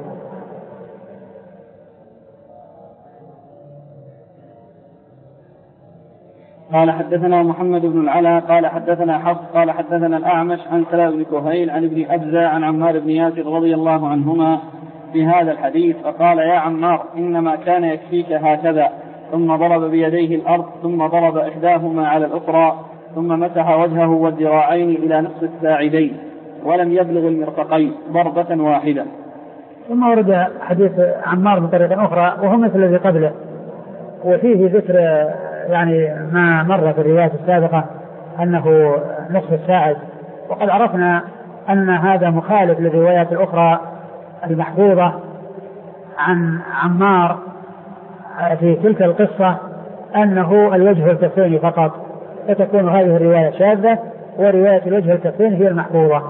قال حدثنا محمد بن العلا قال حدثنا حفص قال حدثنا الأعمش عن سلام بن كهيل عن ابن أبزة عن عمار بن ياسر رضي الله عنهما في هذا الحديث فقال يا عمار إنما كان يكفيك هكذا، ثم ضرب بيديه الأرض ثم ضرب إحداهما على الأخرى ثم مسح وجهه والذراعين إلى نصف الساعدين ولم يبلغ المرفقين ضربة واحدة. ثم ورد حديث عمار بطريقة أخرى وهو مثل الذي قبله، وفيه ذكر يعني ما مر في الروايات السابقة أنه نصف الساعد، وقد عرفنا أن هذا مخالف للروايات الأخرى المحفوظة عن عمار في تلك القصة أنه الوجه والكفين فقط، فتكون هذه الرواية شاذة ورواية الوجه والكفين هي المحفوظة.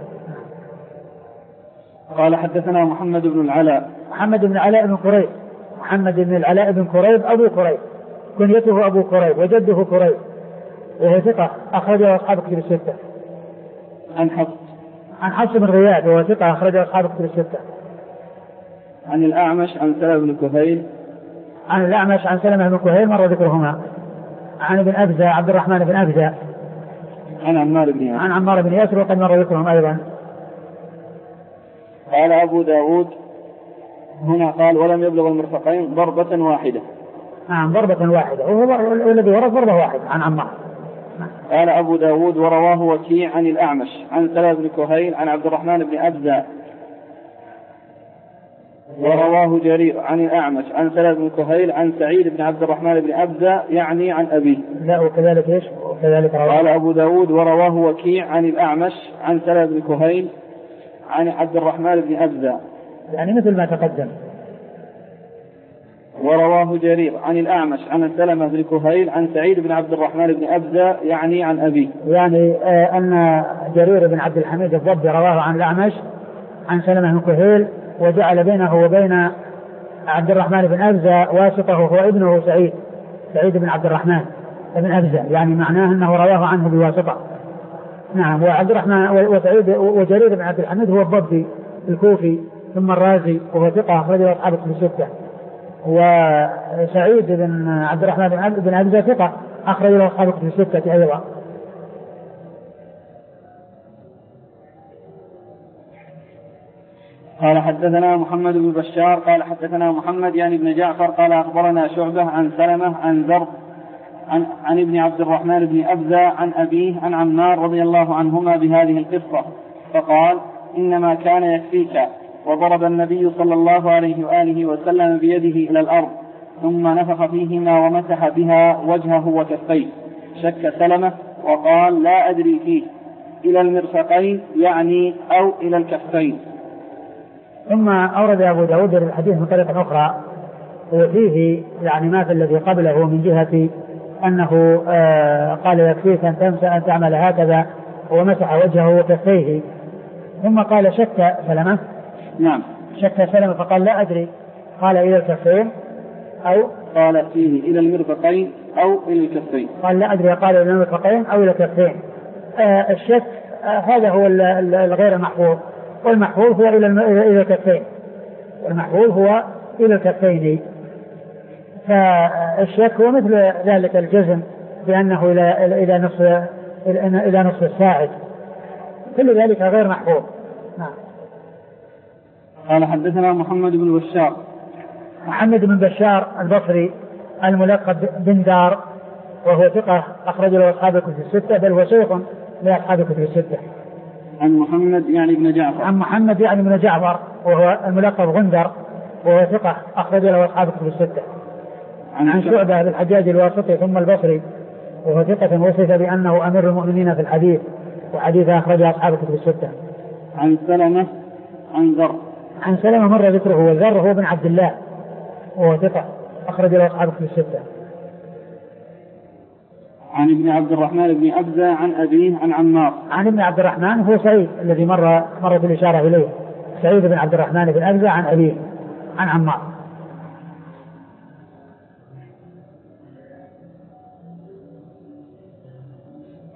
قال حدثنا محمد بن العلاء محمد بن العلاء بن كريب محمد بن العلاء بن كريب أبو كريب كنيته أبو كريب وجده كريب وهو ثقة أخرجه أصحاب كتب الستة. عن حفص عن حفص بن غياث وهو ثقة أخرجه أصحاب كتب الستة. عن الأعمش عن سلمة بن كهيل عن الأعمش عن سلمة بن كهيل مر ذكرهما. عن ابن أبزة عبد الرحمن بن أبزة عن عمار بن ياسر عن عمار بن ياسر وقد مر ذكرهم أيضا. قال أبو داود هنا قال ولم يبلغ المرفقين ضربة واحدة. نعم ضربة واحدة والذي ورد ضربة واحدة عن عمار. قال أبو داود ورواه وكيع عن الأعمش عن سلمة بن كهيل عن عبد الرحمن بن أبزة ورواه جرير عن الأعمش عن سلمة بن كهيل عن سعيد بن عبد الرحمن بن أبزة يعني عن أبيه. لا وكذلك إيش وكذلك رواه. قال أبو داود ورواه وكيع عن الأعمش عن سلمة بن كهيل عن عبد الرحمن بن أبزة يعني مثل ما تقدم. ورواه جرير عن الأعمش عن سلمة بن كهيل عن سعيد بن عبد الرحمن بن أبزة يعني عن أبيه. يعني آه أن جرير بن عبد الحميد الضبي رواه عن الأعمش عن سلمة بن كهيل وجعل بينه وبين عبد الرحمن بن أبزة واسطه هو ابنه سعيد سعيد بن عبد الرحمن بن أبزة، يعني معناه أنه رواه عنه بواسطة. نعم. وعبد الرحمن وسعيد وجرير بن عبد الحميد هو الضبي الكوفي ثم الرازي وهو ثقة أخرجه أصحاب الكتب الستة، وسعيد بن عبد الرحمن بن أبزة ثقة أخرجه أصحاب الكتب الستة أيضا. قال حدثنا محمد بن بشار قال حدثنا محمد يعني بن جعفر قال أخبرنا شعبة عن سلمة عن ذر عن, عن ابن عبد الرحمن بن أبزة عن أبيه عن عمار رضي الله عنهما بهذه القصة فقال إنما كان يكفيك، وضرب النبي صلى الله عليه وآله وسلم بيده إلى الأرض ثم نفخ فيهما ومسح بها وجهه وكفيه. شك سلمة وقال لا أدري فيه إلى المرفقين يعني أو إلى الكفين. ثم أورد أبو داود الحديث من طريقة أخرى وفيه يعني ما في الذي قبله من جهة أنه آه قال يكفيك أن تمسح أن تعمل هكذا ومسح وجهه وكفيه. ثم قال شك سلمة. نعم شك سلمة فقال لا أدري قال إلى الكفين أو قال فيه إلى المرفقين أو إلى الكفين. قال لا أدري قال إلى المرفقين أو إلى الكفين. آه الشك آه هذا هو الغير المحفوظ، والمحفوظ هو إلى إلى الكفين والمحفوظ هو إلى الكفين. فالشك هو مثل ذلك الجزم بأنه إلى إلى نصف إلى نصف الساعد، كل ذلك غير محفوظ. نعم. قال حدثنا محمد بن بشار محمد بن بشار البصري الملقب بن دار وهو ثقة أخرج له أصحاب الكتب الستة بل هو شيخ لأصحاب الكتب الستة. عن محمد يعني بن جعفر عن محمد يعني بن جعفر وهو الملقب غندر وهو ثقة أخرج له أصحاب الكتب الستة. عن, عن شعبة بالحجاج الواسطي ثم البصري وهو ثقة وصف بأنه أمير المؤمنين في الحديث وحديث أخرجه أصحاب الكتب الستة. عن سلمة عن ذر عن سلمة مر ذكره والذر هو بن عبد الله وهو ثقة أخرج له أصحاب الكتب الستة. عن ابن عبد الرحمن بن أبزة عن أبيه عن عمار. عن ابن عبد الرحمن هو سعيد الذي مر مر بالإشارة إليه، سعيد بن عبد الرحمن بن أبزة عن أبيه عن عمار.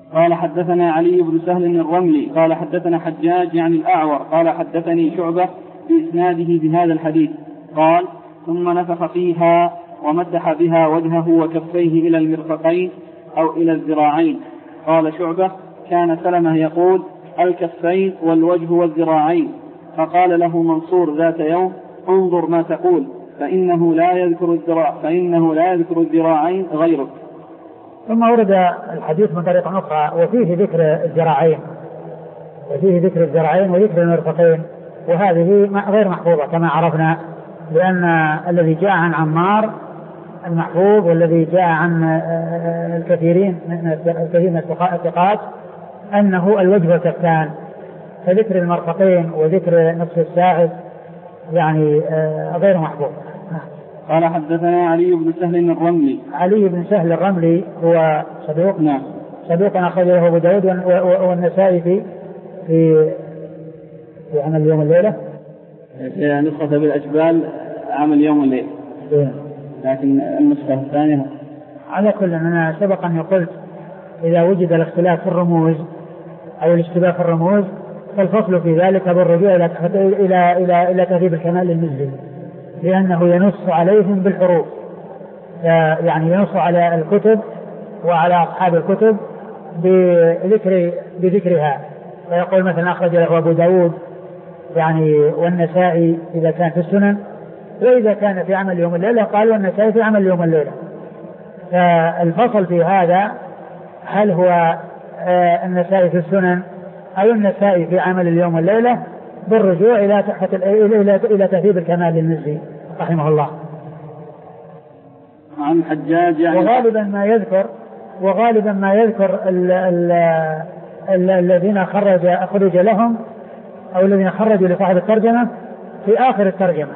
قال حدثنا علي بن سهل الرملي قال حدثنا حجاج يعني الأعور قال حدثني شعبة بإسناده بهذا الحديث قال ثم نفخ فيها ومسح بها وجهه وكفيه إلى المرفقين أو إلى الذراعين. قال شعبة كان سلمة يقول الكفين والوجه والذراعين، فقال له منصور ذات يوم انظر ما تقول فإنه لا يذكر الذراع فإنه لا يذكر الذراعين غيرك. ثم ورد الحديث من طريق أخرى وفيه ذكر الذراعين وفيه ذكر الذراعين وذكر المرفقين، وهذه غير محفوظة كما عرفنا، لأن الذي جاء عن عمار المحفوظ والذي جاء عن الكثيرين الكثير من الثقات أنه الوجه والكفان، فذكر المرفقين وذكر نصف الساعد يعني غير محفوظ. قال حدثنا علي بن سهل الرملي. علي بن سهل الرملي هو صدوق نعم صدوق أخرجه أبو داود والنسائي في في في عمل يوم الليلة، في نسخة بالأجبال عمل يوم الليل، لكن النسخة الثانية على كل. أنا سبق أن قلت إذا وجد الاختلاف في الرموز أو الاشتباه في الرموز فالفصل في ذلك بالرجوع إلى إلى إلى إلى تهذيب الكمال للمزي، لأنه ينص عليهم بالحروف، يعني ينص على الكتب وعلى أصحاب الكتب بذكر بذكرها، فيقول مثلا أخرج له أبو داود يعني والنسائي إذا كان في السنن، وإذا كان في عمل يوم الليلة قال والنسائي في عمل يوم الليلة. فالفصل في هذا هل هو النسائي في السنن أو النسائي في عمل اليوم والليلة بالرجوع إلى تحت إلى إلى تهذيب الكمال للمزي رحمه الله. عن حجاج يعني وغالبا ما يذكر وغالبا ما يذكر ال ال ال الذين خرج أخرج لهم أو الذين خرجوا لصاحب الترجمة في آخر الترجمة.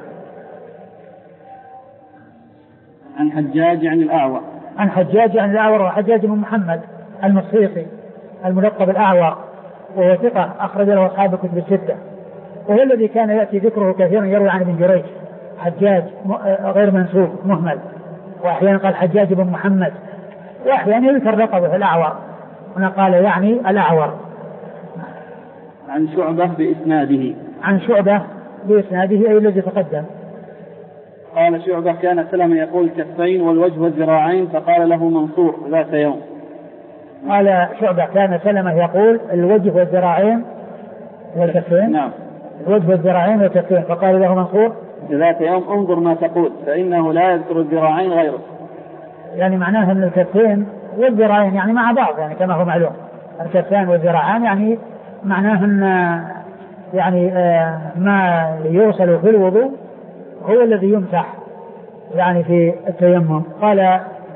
عن حجاج يعني الأعور عن حجاج يعني الأعور وحجاج بن محمد المصيصي الملقب الأعور، وهو ثقة أخرج له أصحاب الكتب الستة، وهو الذي كان يأتي ذكره كثيرا يروي عن ابن جريج حجاج غير منسوب مهمل، وأحيانا قال حجاج بن محمد، وأحيانا يذكر لقبه الأعور، هنا قال يعني الأعور. عن شعبة بإسناده عن شعبة بإسناده أي الذي تقدم. قال شعبة كان سلمة يقول كفين والوجه والذراعين، فقال له منصور ذات يوم. قال شعبة كان سلمة يقول الوجه والذراعين والكفين. نعم الوجه والذراعين والكفين، فقال له منصور ذات يوم انظر ما تقول فإنه لا يذكر الذراعين غيره، يعني معناه أن الكفين والذراعين يعني مع بعض، يعني كما هو معلوم الكفين والذراعان يعني معناه أن يعني ما يوصل في الوضوء هو الذي يمسح يعني في التيمم. قال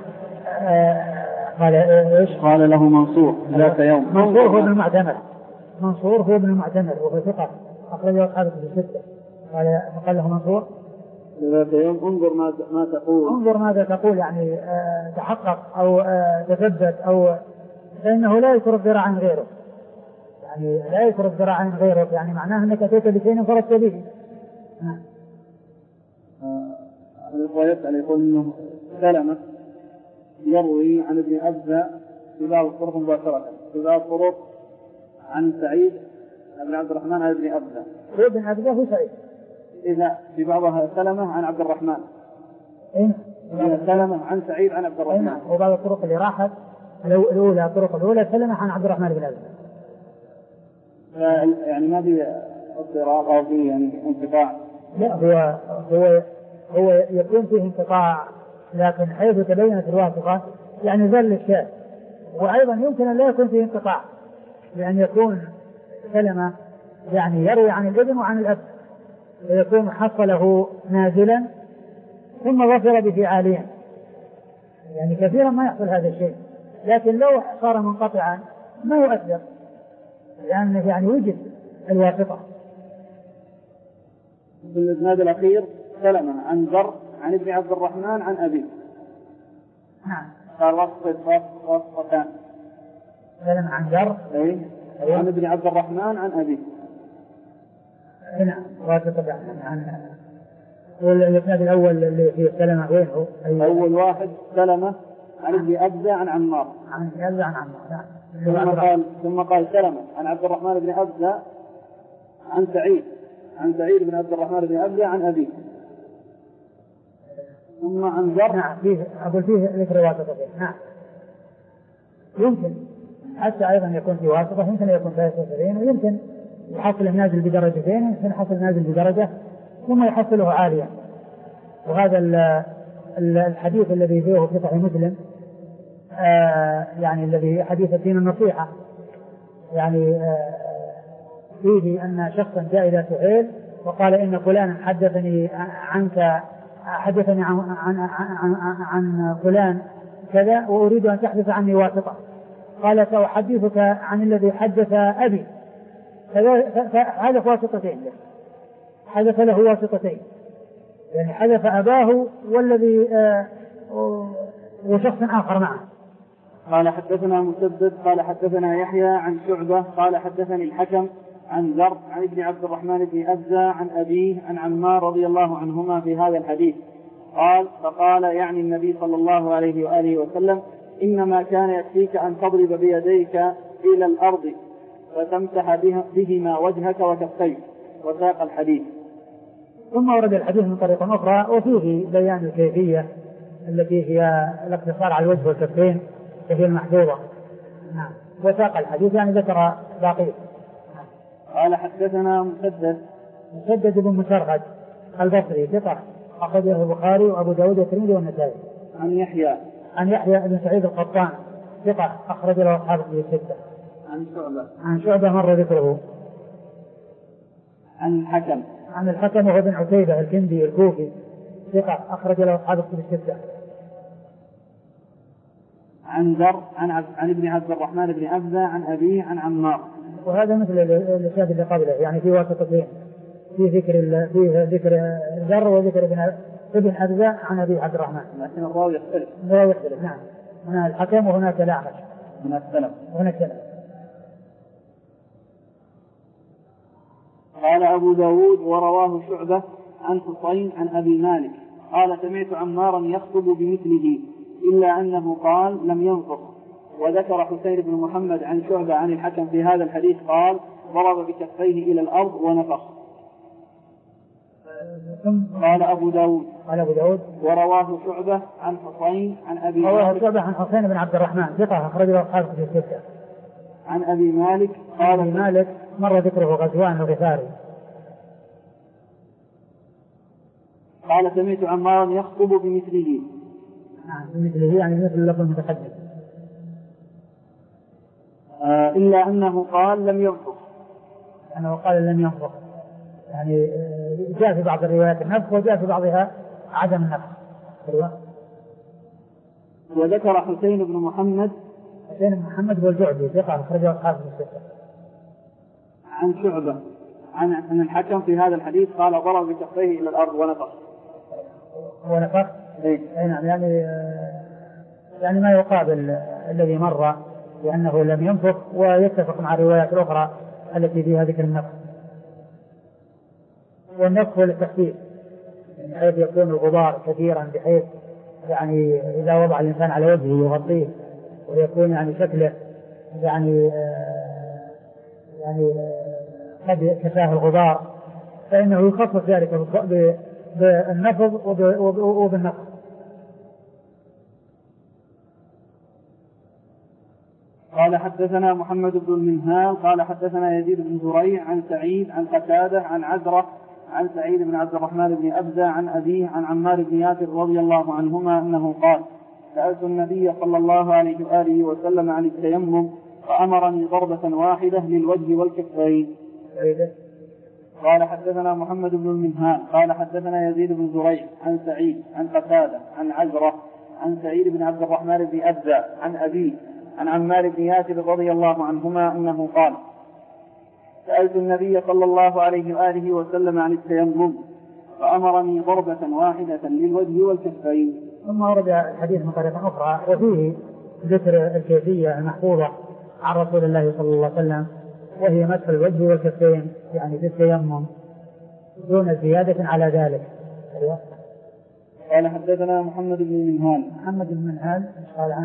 قال ايش؟ قال له منصور ذات يوم. منصور هو ابن المعتمر منصور هو ابن المعتمر وهو ثقة أخرجه أصحاب الكتب الستة. قال فقال له منصور ذات يوم انظر ما ما تقول انظر ماذا تقول، يعني آه تحقق أو آه تثبت، أو فإنه لا يذكر الذراع عن غيره، يعني لا يذكر الذراع عن غيره، يعني معناه أنك أتيت بشيء فرست به. الإخوة يسأل يقول إنه سلمة يروي عن ابن أبزة في بعض الطرق مباشرة، في بعض الطرق عن سعيد بن عبد الرحمن عن ابن أبزة. ابن أبزة هو سعيد. إذا في بعضها سلمة عن عبد الرحمن. إيه؟ سلمة عن سعيد عن عبد الرحمن. إيه؟ وبعض الطرق اللي راحت الأولى الطرق الأولى سلمة عن عبد الرحمن بن أبزة. يعني ما في اضطراب أو في يعني انقطاع. لا هو هو هو يكون فيه انقطاع، لكن حيث تبينت الواسطة يعني زل الشاذ، وأيضا يمكن أن لا يكون فيه انقطاع، لأن يكون سلمة يعني يروي عن الابن وعن الأب، ويكون حصله نازلا ثم ظفر بفعالين، يعني كثيرا ما يحصل هذا الشيء، لكن لو صار منقطعا ما يؤثر، لأنه يعني وجد الواسطة. بالإسناد الأخير سلمة عن زر عن ابن عبد الرحمن عن أبيه. نعم. قال وصفت وصفتان. سلمة عن زر. أي. أيوة. عن ابن عبد الرحمن عن أبيه. نعم. واسطة عن. والإسناد الأول اللي فيه سلمة وين هو؟ أول واحد سلمة عن ابن أبزة عن عمار. عن أبزة عن عمار. نعم. ثم قال ثم قال سلمة عن عبد الرحمن بن أبزة عن سعيد عن سعيد بن عبد الرحمن بن أبزة عن أبيه. ثم عن زر. نعم فيه أقول فيه ذكر واسطة. نعم يمكن حتى أيضا يكون في واسطة، يمكن يكون فيه سفرين، ويمكن يحصل النازل بدرجتين، يمكن يحصل النازل بدرجة ثم يحصله عاليا. وهذا الحديث الذي فيه في صحيح مسلم آه يعني الذي حديث الدين النصيحة، يعني آه فيه أن شخصا جاء إلى سهيل وقال إن فلان حدثني عنك حدثني عن, عن, عن, عن فلان كذا وأريد أن تحدث عني واسطة. قال سأحدثك عن الذي حدث أبي، فهذا واسطتين، حدث له واسطتين، يعني حدث أباه والذي آه وشخص آخر معه. قال حدثنا مسدد قال حدثنا يحيى عن شعبة قال حدثني الحكم عن زر عن ابن عبد الرحمن بن أبزة عن أبيه عن عمار رضي الله عنهما في هذا الحديث. قال فقال يعني النبي صلى الله عليه وآله وسلم إنما كان يكفيك أن تضرب بيديك إلى الأرض فتمسح بهما وجهك وكفيك، وساق الحديث. ثم ورد الحديث من طريقة أخرى وفيه بيان الكيفية التي هي الاقتصار على الوجه والكفين وهي المحظوظة. نعم وساق الحديث يعني ذكر باقي. قال حدثنا مسدد مسدد بن مسرهد البصري ثقة أخرجه البخاري وأبو داود والترمذي والنسائي. عن يحيى عن يحيى بن سعيد القطان ثقة أخرج له أصحاب الستة. عن شعبة عن شعبة مر ذكره. عن الحكم عن الحكم وهو بن عتيبة الكندي الكوفي ثقة أخرج له أصحاب الستة. عن زر عن, عن ابن عبد الرحمن بن أبزة عن أبيه عن عمار. وهذا مثل الإسناد اللي قبله، يعني في واسطتين، في ذكر في ذكر زر وذكر ابن ابن أبزة عن أبي عبد الرحمن، لكن الراوي يختلف. الراوي يختلف. نعم هنا الحكم وهناك الأعمش هناك السلف وهناك السلف. قال أبو داود ورواه شعبة عن حسين عن أبي مالك قال سمعت عمارا يخطب بمثله إلا أنه قال لم ينفق. وذكر حسين بن محمد عن شعبة عن الحكم في هذا الحديث قال ضرب بكفيه إلى الأرض ونفخ. قال أبو داود قال أبو داود ورواه شعبة عن حسين عن أبي مالك شعبة عن حسين بن عبد الرحمن ثقة أخرج له أصحاب الستة. عن أبي مالك قال أبي مالك مر ذكره غزوان الغفاري. قال سمعت عمارا يخطب بمثله. نعم بمثله يعني مثل اللفظ المتقدم. آه إلا أنه قال لم ينفق. أنه قال لم ينفق يعني جاء في بعض الروايات النفخ وجاء في بعضها عدم النفخ. وذكر حسين بن محمد حسين بن محمد والجعدي ثقة أخرجه أصحاب الستة. عن شعبة عن عن الحكم في هذا الحديث قال ضرب بكفيه إلى الأرض ونفخ. ونفخ أي نعم يعني يعني ما يقابل الذي مر لأنه لم ينفخ، ويتفق مع الروايات الأخرى التي فيها ذكر النفخ. والنفخ للتخفيف يعني حيث يكون الغبار كثيرا بحيث يعني إذا وضع الإنسان على وجهه يغطيه ويكون يعني شكله يعني يعني قد كفاه الغبار، فإنه يخفف ذلك بالنفض وبالنفخ. قال حدثنا محمد بن المنهال قال حدثنا يزيد بن زريع عن سعيد عن قتادة عن عزرة عن سعيد بن عبد الرحمن بن أبزة عن أبيه عن عمار بن ياسر رضي الله عنهما أنه قال سألت النبي صلى الله عليه وآله وسلم عن التيمم فأمرني ضربة واحدة للوجه والكفين. قال حدثنا محمد بن المنهال قال حدثنا يزيد بن زريع عن سعيد عن قتادة عن عزرة عن سعيد بن عبد الرحمن بن أبزة عن أبيه عن عمار بن ياسر رضي الله عنهما أنه قال سألت النبي صلى الله عليه وآله وسلم عن التيمم فأمرني ضربة واحدة للوجه والكفين. ثم ورد الحديث من طريقة أخرى وفيه ذكر الكيفية المحفوظة عن رسول الله صلى الله عليه وسلم وهي مسح الوجه والكفين يعني في التيمم دون زيادة على ذلك. قال حدثنا محمد بن منهال محمد بن منهال قال عنه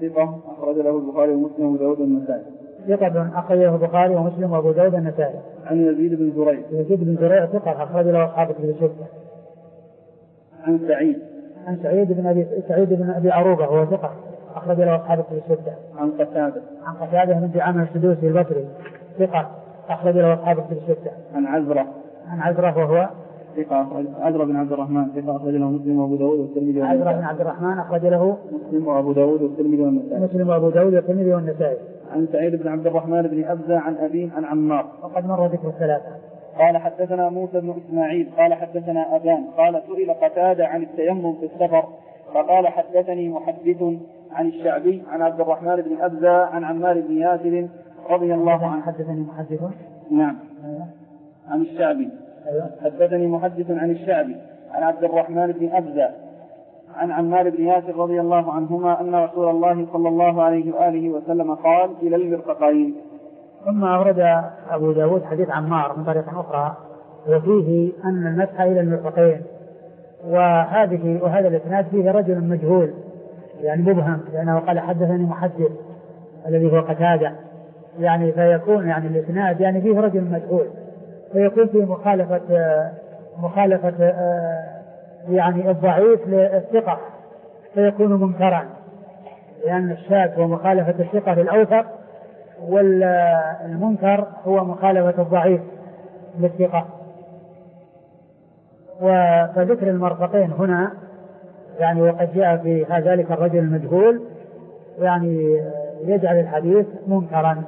ثقة أخرج له البخاري ومسلم وأبو داود والنسائي. ثقة أخرج له البخاري ومسلم وأبو داود والنسائي. عن يزيد بن زريع. يزيد بن زريع ثقة أخرج له أصحاب الكتب الستة. عن سعيد. عن سعيد بن أبي سعيد بن أبي عروبة وهو ثقة أخرج له أصحاب الكتب الستة. عن قتادة. عن قتادة بن دعامة السدوسي البصري ثقة أخرج له أصحاب الكتب الستة. عن عزرة. عن عزرة وهو ثقة. عزرة بن عبد الرحمن ثقة أخرج له مسلم وأبو داود والترمذي. عزرة بن عبد الرحمن أخرج له مسلم وأبو داود والترمذي والنسائي. مسلم وأبو داود والترمذي والنسائي. عن سعيد بن عبد الرحمن بن أبزة عن أبيه عن عمار. وقد مر ذكر الثلاثة. قال حدثنا موسى بن إسماعيل قال حدثنا أبان قال سئل قتادة عن التيمم في السفر فقال حدثني محدث عن الشعبي عن عبد الرحمن بن أبزة عن عمار بن ياسر رضي الله عنه. حدثني محدث. نعم. عن الشعبي. أيوة. حدثني محدث عن الشعبي عن عبد الرحمن بن أبزة عن عمار بن ياسر رضي الله عنهما أن رسول الله صلى الله عليه وآله وسلم قال إلى المرفقين. ثم أورد أبو داود حديث عمار من طريق أخرى وفيه أن المسح إلى المرفقين، وهذه وهذا الإسناد فيه رجل مجهول يعني مبهم، لأنه قال حدثني محدث الذي هو قتادة، يعني فيكون يعني الإسناد يعني فيه رجل مجهول، فيكون فيه مخالفة مخالفة يعني الضعيف للثقة فيكون منكرا، لأن الشاذ هو مخالفة الثقة للأوثق، والمنكر هو مخالفة الضعيف للثقة. وفذكر المرفقين هنا يعني وقد جاء في ذلك الرجل المجهول يعني يجعل الحديث منكرا.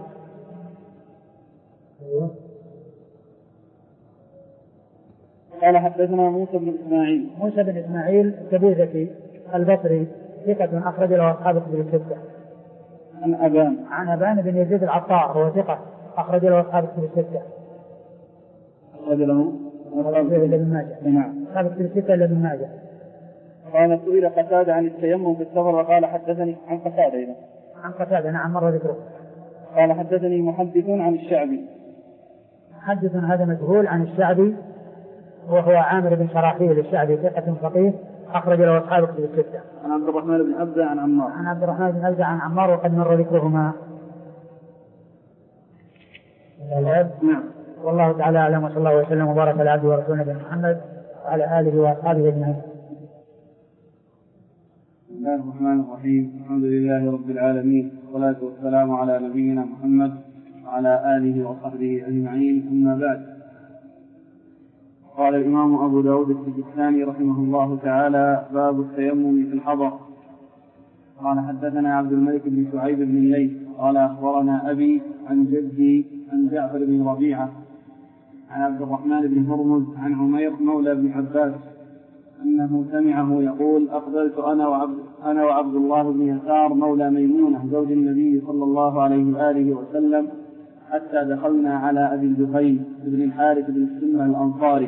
قال حدثنا موسى بن إسماعيل. موسى بن إسماعيل التبوذكي البصري ثقة أخرج له أصحاب الكتب الستة. عن أبان. عن أبان بن يزيد العطار هو ثقة أخرج له أصحاب الكتب الستة. أخرج له إلا ابن ماجه. نعم. أصحاب الكتب الستة إلا ابن ماجه. قال سئل قتادة عن التيمم في السفر وقال حدثني عن قتادة إذا. عن قتادة نعم مر ذكره. قال حدثني محدث عن الشعبي. محدث هذا مجهول عن الشعبي وهو عامر بن شراحيل الشعبي ثقة فقيه أخرج له أصحاب الكتب الستة. عن عبد الرحمن بن أبزة عن عمار. عن عبد الرحمن بن أبزة عن عمار وقد مر ذكرهما. نعم. والله تعالى أعلم وصلى الله وسلم وبارك على عبده ورسوله نبينا محمد وعلى آله وأصحابه أجمعين. بسم الله الرحمن الرحيم. الحمد لله رب العالمين والصلاة والسلام على نبينا محمد وعلى آله وصحبه أجمعين. أما بعد، قال الإمام أبو داود السجستاني رحمه الله تعالى: باب التيمم في الحضر. قال حدثنا عبد الملك بن شعيب بن الليث قال أخبرنا أبي عن جدي عن جعفر بن ربيعة عن عبد الرحمن بن هرمز عن عمير مولى بن عباس أنه سمعه يقول: أقبلت أنا وعبد, أنا وعبد الله بن يسار مولى ميمونة زوج النبي صلى الله عليه وآله وسلم حتى دخلنا على أبي الجهيم بن الحارث بن السمة الأنصاري،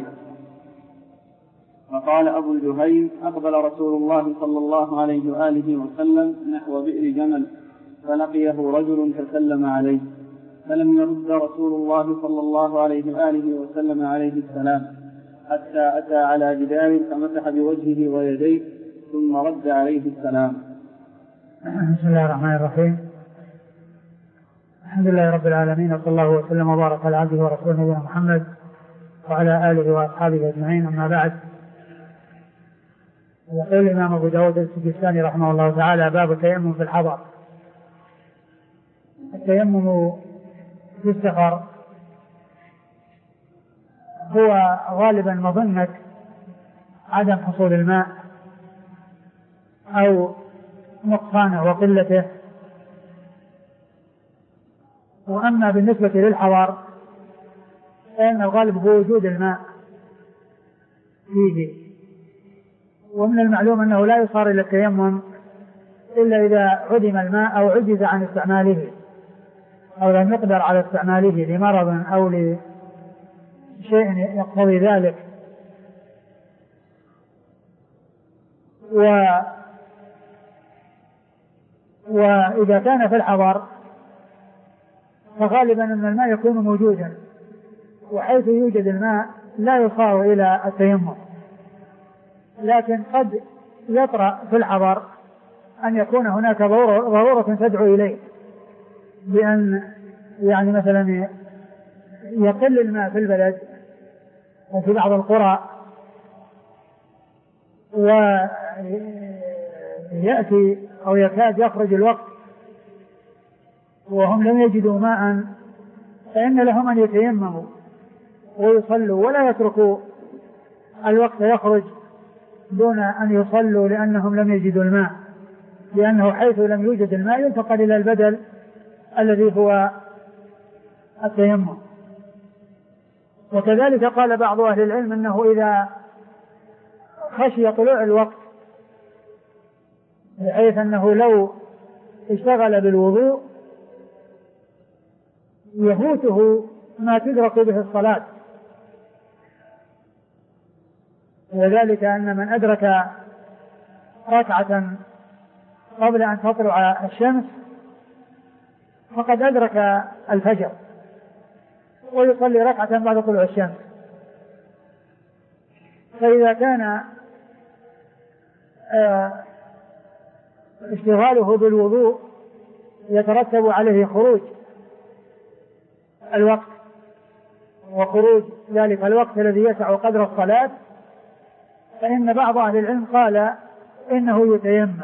فقال أبو الجهيم: أقبل رسول الله صلى الله عليه وآله وسلم نحو بئر جمل، فلقيه رجل فسلم عليه، فلم يرد رسول الله صلى الله عليه وآله وسلم عليه السلام حتى أتى على جدار فمسح بوجهه ويديه ثم رد عليه السلام. بسم الله الرحمن الرحيم. الحمد لله رب العالمين، وصلى الله وسلم وبارك على عبده ورسوله نبينا محمد وعلى آله وأصحابه أجمعين. أما بعد، يقول الإمام أبو داود السجستاني رحمه الله تعالى: باب التيمم في الحضر. التيمم في السفر هو غالبا مظنة عدم حصول الماء أو نقصانه وقلته، وأما بالنسبة للحضر فإن الغالب هو وجود الماء فيه، ومن المعلوم أنه لا يصار إلى التيمم إلا إذا عدم الماء أو عجز عن استعماله أو لم يقدر على استعماله لمرض أو لشيء يقتضي ذلك. و وإذا كان في الحضر فغالبا أن الماء يكون موجودا، وحيث يوجد الماء لا يصار إلى التيمم، لكن قد يطرأ في الحضر أن يكون هناك ضرورة تدعو إليه، بأن يعني مثلا يقل الماء في البلد وفي بعض القرى ويأتي أو يكاد يخرج الوقت وهم لم يجدوا ماء، فإن لهم أن يتيمموا ويصلوا ولا يتركوا الوقت يخرج دون أن يصلوا لأنهم لم يجدوا الماء، لأنه حيث لم يوجد الماء ينتقل إلى البدل الذي هو التيمم. وكذلك قال بعض أهل العلم أنه إذا خشي طلوع الوقت بحيث أنه لو اشتغل بالوضوء يفوته ما تدرك به الصلاة، وذلك أن من أدرك ركعة قبل أن تطلع الشمس فقد أدرك الفجر، ويصلي ركعة بعد طلوع الشمس. فإذا كان اشتغاله بالوضوء يترتب عليه خروج الوقت وخروج ذلك الوقت الذي يسع قدر الصلاة، فإن بعض أهل العلم قال إنه يتيمم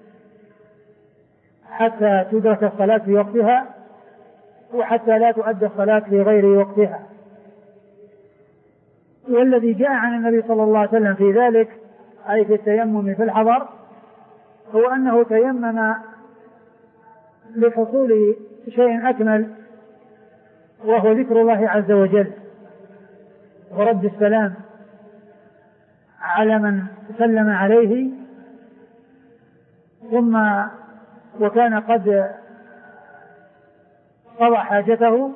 حتى تدرك الصلاة في وقتها وحتى لا تؤدى الصلاة في غير وقتها. والذي جاء عن النبي صلى الله عليه وسلم في ذلك أي في التيمم في الحضر هو أنه تيمم لحصول شيء أكمل وهو ذكر الله عز وجل ورد السلام على من سلم عليه، ثم وكان قد قضى حاجته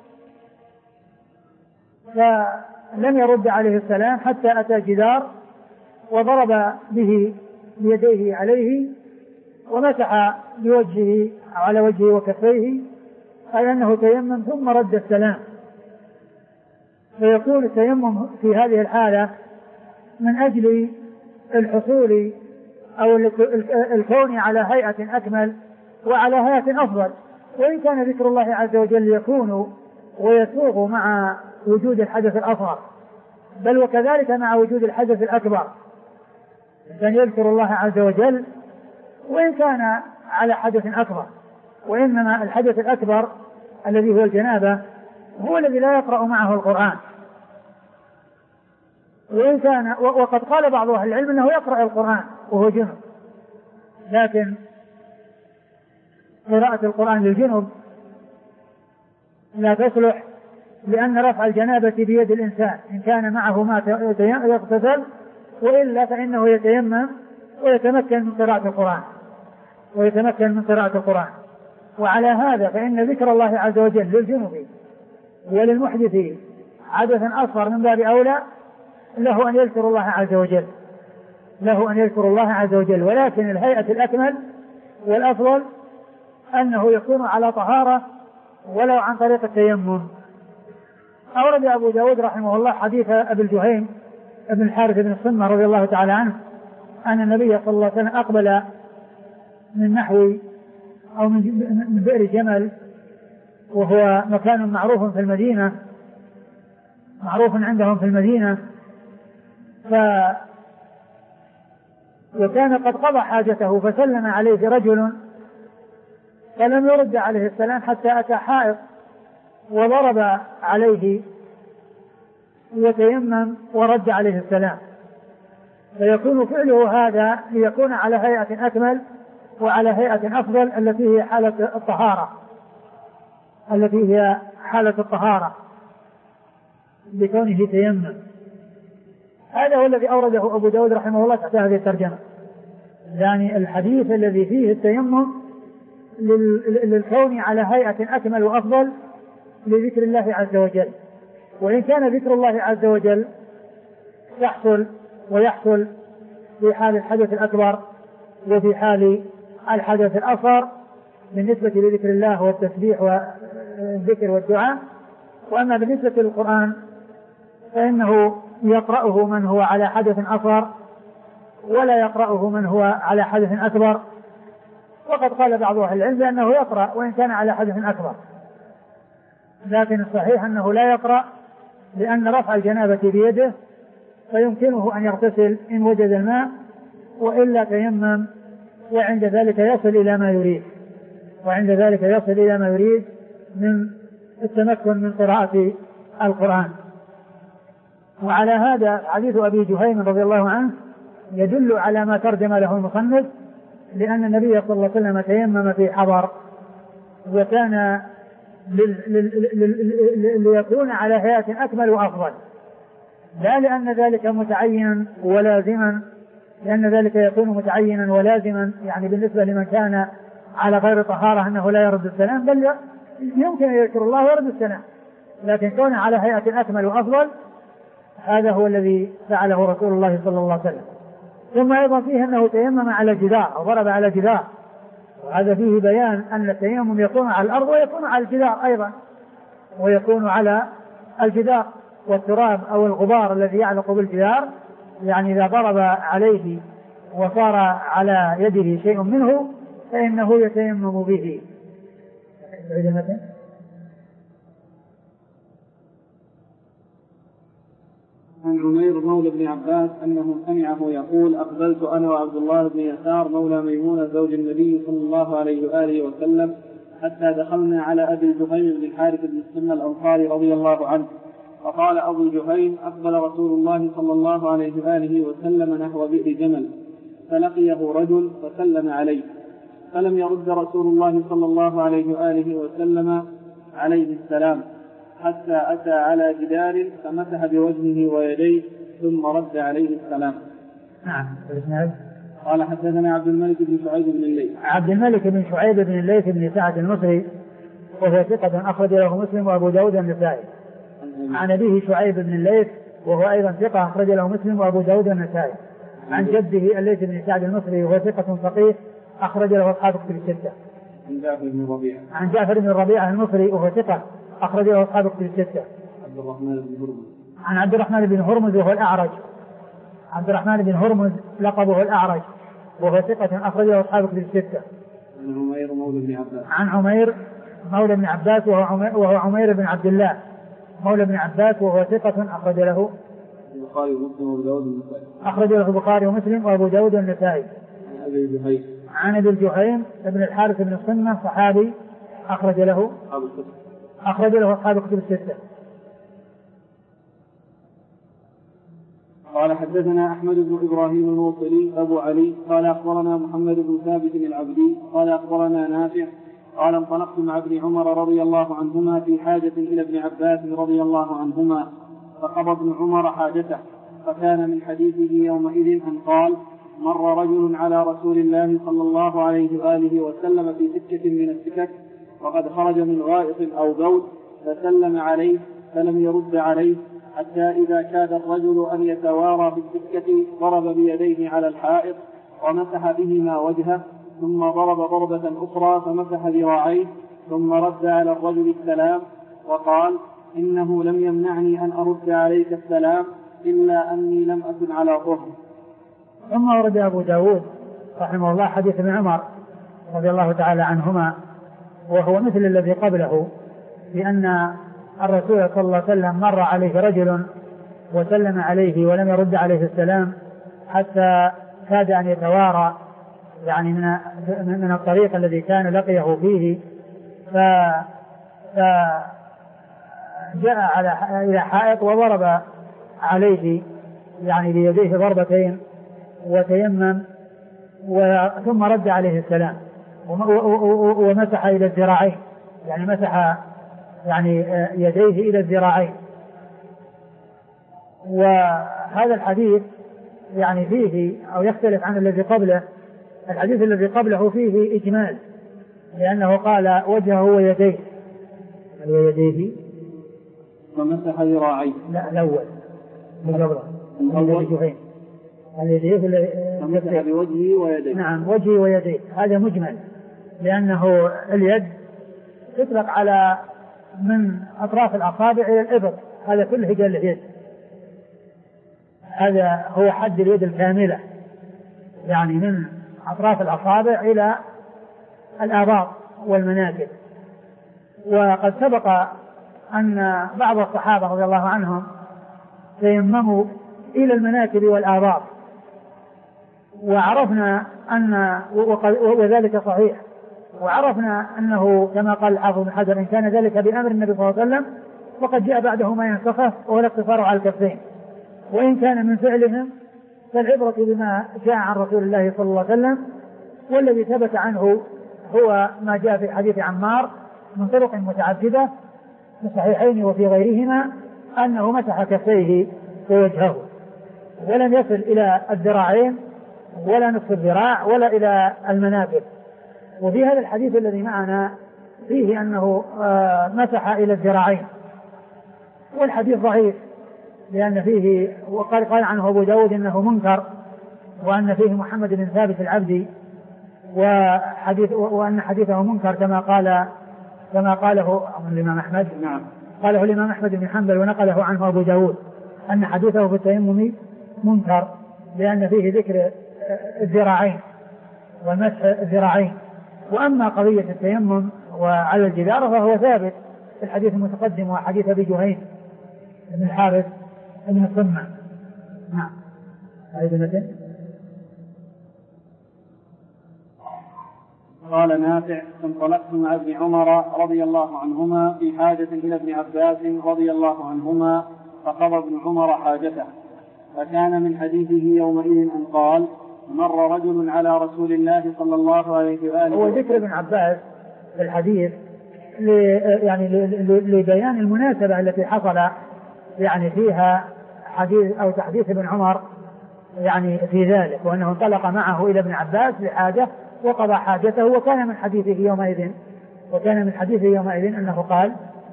فلم يرد عليه السلام حتى أتى جدار وضرب به بيديه عليه ومسح بوجهه على وجهه وكفيه، أي أنه تيمم ثم رد السلام. فيكون التيمم في هذه الحالة من أجل الحصول أو الكون على هيئة أكمل وعلى هيئة أفضل، وإن كان ذكر الله عز وجل يكون ويسوغ مع وجود الحدث الأصغر، بل وكذلك مع وجود الحدث الأكبر، أن يذكر الله عز وجل وإن كان على حدث أكبر. وإنما الحدث الأكبر الذي هو الجنابة هو الذي لا يقرأ معه القرآن، وإن كان وقد قال بعض أهل العلم أنه يقرأ القرآن وهو جنب، لكن قراءة القرآن للجنب لا تصلح، لأن رفع الجنابة بيد الإنسان إن كان معه ما يغتسل، وإلا فإنه يتيمم ويتمكن من قراءة القرآن ويتمكن من قراءة القرآن. وعلى هذا فإن ذكر الله عز وجل للجنب وللمحدث حدثا أصغر من باب أولى له أن يذكر الله عز وجل له أن يذكر الله عز وجل ولكن الهيئة الأكمل والأفضل أنه يكون على طهارة ولو عن طريق التيمم. أورد أبو داود رحمه الله حديث أبي الجهيم ابن الحارث بن الصمة رضي الله تعالى عنه أن النبي صلى الله عليه وسلم أقبل من نحو أو من بئر جمل، وهو مكان معروف في المدينة معروف عندهم في المدينة، ف وكان قد قضى حاجته فسلم عليه رجل فلم يرد عليه السلام حتى أتى حائط وضرب عليه يتيمم ورد عليه السلام. فيكون فعله هذا ليكون على هيئة أكمل وعلى هيئة أفضل التي هي حالة الطهارة التي هي حالة الطهارة بكونه تيمم. هذا هو الذي أورده أبو داود رحمه الله تحت هذه الترجمة، يعني الحديث الذي فيه التيمم للكون على هيئة أكمل وأفضل لذكر الله عز وجل. وإن كان ذكر الله عز وجل يحصل ويحصل في حال الحدث الأكبر وفي حال الحدث الأصغر بالنسبة لذكر الله والتسبيح والذكر والدعاء. وأما بالنسبة للقرآن فإنه يقرأه من هو على حدث أصغر ولا يقرأه من هو على حدث أكبر، وقد قال بعض أهل العلم أنه يقرأ وإن كان على حدث أكبر، لكن الصحيح أنه لا يقرأ، لأن رفع الجنابة بيده فيمكنه أن يغتسل إن وجد الماء، وإلا تيمم، وعند ذلك يصل إلى ما يريد وعند ذلك يصل إلى ما يريد من التمكن من قراءة القرآن. وعلى هذا حديث أبي جهيم رضي الله عنه يدل على ما ترجم له المصنف، لأن النبي صلى الله عليه وسلم تيمم في حضر، وكان ليكون على هيئة أكمل وأفضل، لا لأن ذلك متعين ولازما، لأن ذلك يكون متعينا ولازما يعني بالنسبة لمن كان على غير طهارة أنه لا يرد السلام، بل يمكن أن يذكر الله ويرد السلام، لكن كون على هيئة أكمل وأفضل هذا هو الذي فعله رسول الله صلى الله عليه وسلم. ثم أيضا فيه أنه تيمم على جدار أو ضرب على جدار، وهذا فيه بيان أن التيمم يكون على الأرض ويكون على الجدار أيضا، ويكون على الجدار، والتراب أو الغبار الذي يعلق بالجدار يعني إذا ضرب عليه وصار على يده شيء منه فإنه يتيمم به. عن عمير مولى بن عباس أنه سمعه يقول: أقبلت أنا وعبد الله بن يسار مولى ميمونة زوج النبي صلى الله عليه وآله وسلم حتى دخلنا على أبي الجهيم بن الحارث بن السنة الأنصاري رضي الله عنه، فقال أبو الجهيم: أقبل رسول الله صلى الله عليه وآله وسلم نحو بئر جمل، فلقيه رجل فسلم عليه، فلم يرد رسول الله صلى الله عليه وآله وسلم عليه السلام حتى أتى على جدار فمسح بوجهه ويديه ثم رد عليه السلام. نعم. قال: حدثنا عبد الملك بن شعيب بن الليث. عبد الملك بن شعيب بن الليث بن سعد المصري وهو ثقة أخرج له مسلم وأبو داود النسائي. عن أبيه شعيب بن الليث وهو أيضا ثقة أخرج له مسلم وأبو داود النسائي. عن جده الليث بن سعد المصري وهو ثقة فقيه أخرج له أصحاب كتب الستة. عن جعفر بن ربيعة. عن جعفر بن ربيعة المصري وهو ثقة أخرج له أصحاب كتب الستة. عبد الرحمن بن هرمز. عن عبد الرحمن بن هرمز وهو الأعرج. عبد الرحمن بن هرمز لقبه الأعرج وهو ثقة أخرج له أصحاب كتب الستة. عن عمير مولى بن عباس. عن عمير مولى بن عباس وهو عمير, وهو عمير بن عبد الله مولى بن عباس وهو ثقة أخرج له البخاري ومسلم وأبو داود النسائي. أخرج له البخاري ومسلم وأبو داود النسائي. عن أبي الجهيم. عن أبي الجهيم ابن الحارث بن السنة صحابي أخرج له أخرج له أصحاب كتب الستة. قال: حدثنا أحمد بن إبراهيم الموصلي أبو علي قال: أخبرنا محمد بن ثابت العبدي قال: أخبرنا نافع قال: انطلقت مع ابن عمر رضي الله عنهما في حاجة إلى ابن عباس رضي الله عنهما، فقضى ابن عمر حاجته، فكان من حديثه يومئذ أن قال: مر رجل على رسول الله صلى الله عليه وآله وسلم في سكة من السكك وقد خرج من غائط أو بول، فسلم عليه فلم يرد عليه، حتى إذا كاد الرجل أن يتوارى في السكة ضرب بيديه على الحائط ومسح بهما وجهه، ثم ضرب ضربة أخرى فمسح ذراعيه، ثم رد على الرجل السلام وقال: إنه لم يمنعني أن أرد عليك السلام إلا أني لم أكن على طهر. ثم ورد أبو داود رحمه الله حديث ابن عمر رضي الله تعالى عنهما، وهو مثل الذي قبله، بأن الرسول صلى الله عليه وسلم مر عليه رجل وسلم عليه ولم يرد عليه السلام حتى كاد أن يتوارى يعني من من الطريق الذي كان لقيه فيه، فجاء على إلى حائط وضرب عليه يعني بيديه ضربتين وتيمم ثم رد عليه السلام ومسح إلى الذراعين، يعني مسح يعني يديه إلى الذراعين. وهذا الحديث يعني فيه أو يختلف عن الذي قبله. الحديث الذي قبله فيه إجمال، لأنه قال وجهه ويديه ويديه ومسح ذراعيه. لا الأول بالقبله الذي اليديه مسح بوجهه ويديه. نعم وجهه ويديه، هذا مجمل، لأنه اليد تطلق على من أطراف الأصابع إلى الإبط، هذا كله جل اليد، هذا هو حد اليد الكاملة، يعني من أطراف الأصابع إلى الآباط والمناكب. وقد سبق أن بعض الصحابة رضي الله عنهم تيمموا إلى المناكب والآباط، وعرفنا أن وذلك صحيح، وعرفنا أنه كما قال الحافظ بن حجر إن كان ذلك بأمر النبي صلى الله عليه وسلم وقد جاء بعده ما ينسخه وهو الاقتصار على الكفين، وإن كان من فعلهم فالعبرة بما جاء عن رسول الله صلى الله عليه وسلم، والذي ثبت عنه هو ما جاء في حديث عمار من طرق متعددة في الصحيحين وفي غيرهما أنه مسح كفيه ووجهه ولم يصل إلى الذراعين ولا نصف الذراع ولا إلى المناكب. وفي هذا الحديث الذي معنا فيه أنه مسح إلى الذراعين، والحديث ضعيف لأن فيه وقال قال عنه أبو داود إنه منكر، وأن فيه محمد بن ثابت العبدي وحديث وأن حديثه منكر كما قال كما قاله الإمام أحمد. نعم. قاله الإمام أحمد بن حنبل ونقله عنه أبو داود أن حديثه في التيمم منكر لأن فيه ذكر الذراعين ومسح الذراعين. وأما قضية التيمم وعلى الجدار فهو ثابت في الحديث المتقدم وحديث أبي جهيم بن الحارث بن الصمة. نعم. قال نافع: انطلقت مع ابن عمر رضي الله عنهما في حاجة إلى ابن عباس رضي الله عنهما فقضى ابن عمر حاجته، فكان من حديثه يومئذ أن قال: مر رجل على رسول الله صلى الله عليه وآله. هو ذكر ابن عباس في الحديث يعني لبيان المناسبة التي حصل يعني فيها حديث أو تحديث ابن عمر يعني في ذلك، وأنه انطلق معه إلى ابن عباس لحاجة وقضى حاجته. وكان من حديثه يومئذ وكان من حديثه يومئذ أنه قال: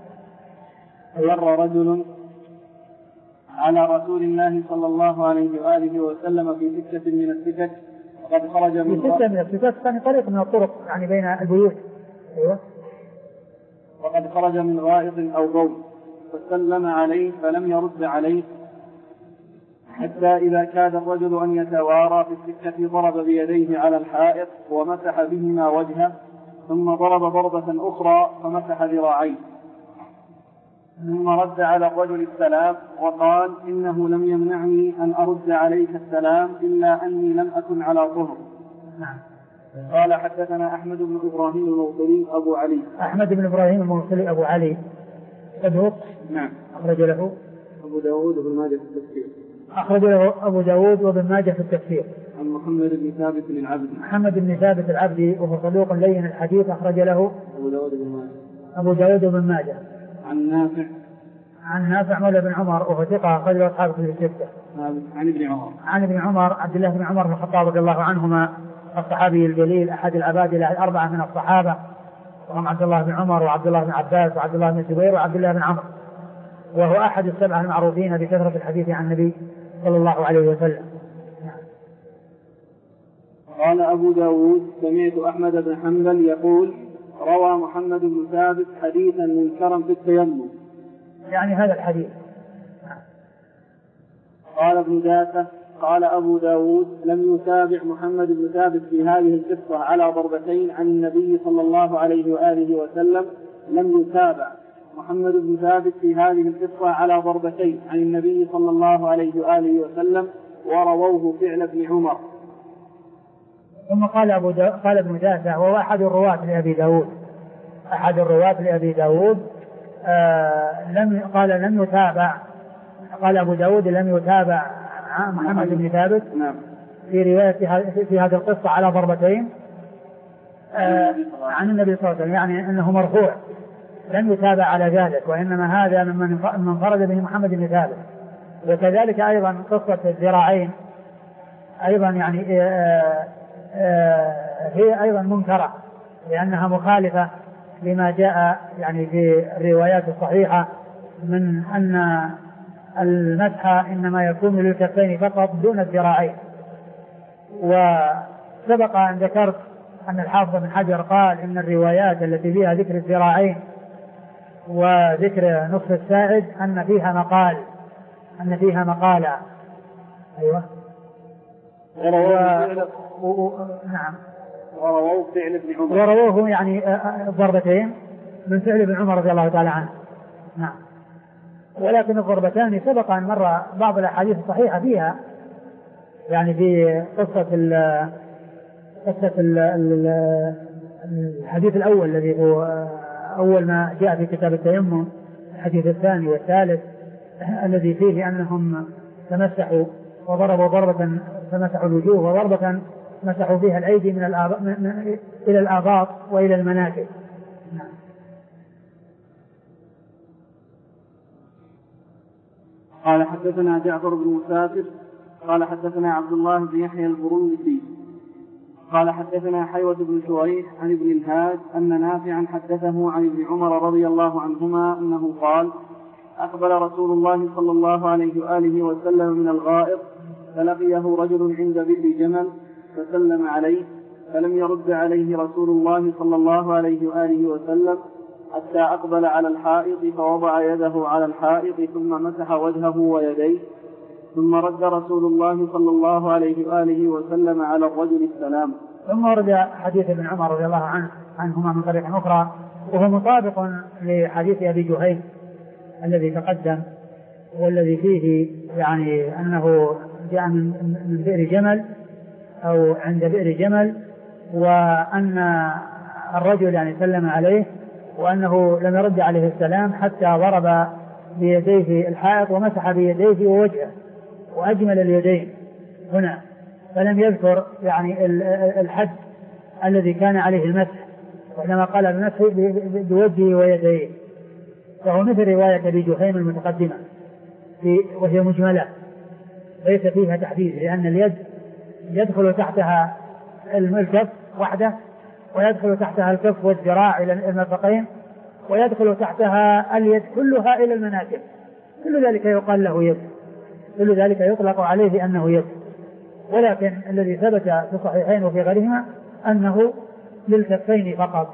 مر رجل على رسول الله صلى الله عليه وآله وسلم في سكة من السكك وقد خرج من في سكة من السكك يعني طريق من الطرق يعني بين البيوت. أيوة. وقد خرج من غائط أو بول فسلم عليه فلم يرد عليه، حتى إذا كاد الرجل أن يتوارى في السكة ضرب بيديه على الحائط ومسح بهما وجهه، ثم ضرب ضربة أخرى فمسح ذراعيه، ثم رد على الرجل السلام وقال: إنه لم يمنعني أن أرد عليك السلام إلا أني لم أكن على طهر. قال: حدثنا أحمد بن إبراهيم الموصلي أبو علي. أحمد بن إبراهيم الموصلي أبو علي صدوق. نعم. أخرج له أبو داود وابن ماجه في التفسير. أخرج له أبو داود وابن ماجه في التفسير. عن محمد بن ثابت العبدي. محمد بن ثابت العبدي وهو صدوق لين الحديث، أخرج له أبو داود بن ماجه. أبو داود وابن ماجه. عن نافع. عن نافع مولى بن عمر وهو ثقة أخرج له أصحاب كتب الستة. عن ابن عمر. عن ابن عمر عبد الله بن عمر بن الخطاب رضي الله عنهما الصحابي الجليل أحد العبادلة الأربعة من الصحابة، وهم عبد الله بن عمر وعبد الله بن عباس وعبد الله بن الزبير وعبد الله بن عمرو، وهو أحد السبعة المعروفين بكثرة الحديث عن النبي صلى الله عليه وسلم. قال أبو داود: سمعت أحمد بن حنبل يقول: روى محمد بن ثابت حديثا منكرا في التيمم، يعني هذا الحديث. قال ابن داسة: قال أبو داود: لم يتابع محمد بن ثابت في هذه القصة على ضربتين عن النبي صلى الله عليه وآله وسلم. لم يتابع محمد بن ثابت في هذه القصة على ضربتين عن النبي صلى الله عليه وآله وسلم، ورووه فعل ابن عمر. ثم قال أبو دا... قال ابن داسة وهو أحد الرواة لأبي داود أحد الرواة لأبي داود آه لم قال لم يتابع قال أبو داود لم يتابع محمد بن ثابت نعم. في رواية في هذه القصة على ضربتين آه عن النبي صلى الله عليه وسلم، يعني أنه مرفوع، لم يتابع على ذلك، وإنما هذا ممن انفرد به محمد بن ثابت. وكذلك أيضا قصة الذراعين أيضا يعني آه آه هي أيضا منكرة لأنها مخالفة لما جاء يعني في الروايات الصحيحة من أن المسح إنما يكون للكفين فقط دون الذراعين. وسبق أن ذكرت أن الحافظ بن حجر قال إن الروايات التي فيها ذكر الذراعين وذكر نصف الساعد أن فيها مقال أن فيها مقالا. أيوة. و... و... نعم. ورووه فعل ابن عمر. ورووه يعني ضربتين من فعل ابن عمر رضي الله تعالى عنه. نعم. ولكن الضربتان سبق أن مر بعض الأحاديث الصحيحة فيها، يعني في قصة ال قصة ال الحديث الأول الذي هو أول ما جاء في كتاب التيمم، الحديث الثاني والثالث الذي فيه أنهم تمسحوا وضربوا ضربة فمسحوا الوجوه، وضربة مسحوا فيها الأيدي من الآب... من... إلى الآباط وإلى المناكب. نعم. قال حدثنا جعفر بن مسافر قال حدثنا عبد الله بن يحيى البرمسي قال حدثنا حيوة بن شريح عن ابن الهاد أن نافعا حدثه عن ابن عمر رضي الله عنهما أنه قال: أقبل رسول الله صلى الله عليه وآله وسلم من الغائط فلقيه رجل عند بئر جمل فسلم عليه فلم يرد عليه رسول الله صلى الله عليه وآله وسلم حتى أقبل على الحائط فوضع يده على الحائط ثم مسح وجهه ويديه، ثم رد رسول الله صلى الله عليه وآله وسلم على الرجل السلام. ثم ورد حديث ابن عمر رضي الله عنه عنهما من طريق أخرى، وهو مطابق لحديث أبي جهيم الذي تقدم، والذي فيه يعني أنه جاء من بئر جمل أو عند بئر جمل، وأن الرجل يعني سلم عليه وأنه لم يرد عليه السلام حتى ضرب بيديه الحائط ومسح بيديه ووجهه وأجمل اليدين هنا، فلم يذكر يعني الحد الذي كان عليه المسح، وإنما قال المسح بوجهه ويديه، فهو مثل رواية أبي جهيم المتقدمة وهي مجملة ليس فيها تحديد، لأن اليد يدخل تحتها الكف وحده، ويدخل تحتها الكف والذراع إلى المرفقين، ويدخل تحتها اليد كلها إلى المناكب، كل ذلك يقال له يد، كل ذلك يطلق عليه بأنه يد. ولكن الذي ثبت في الصحيحين وفي غيرهما أنه للكفين فقط.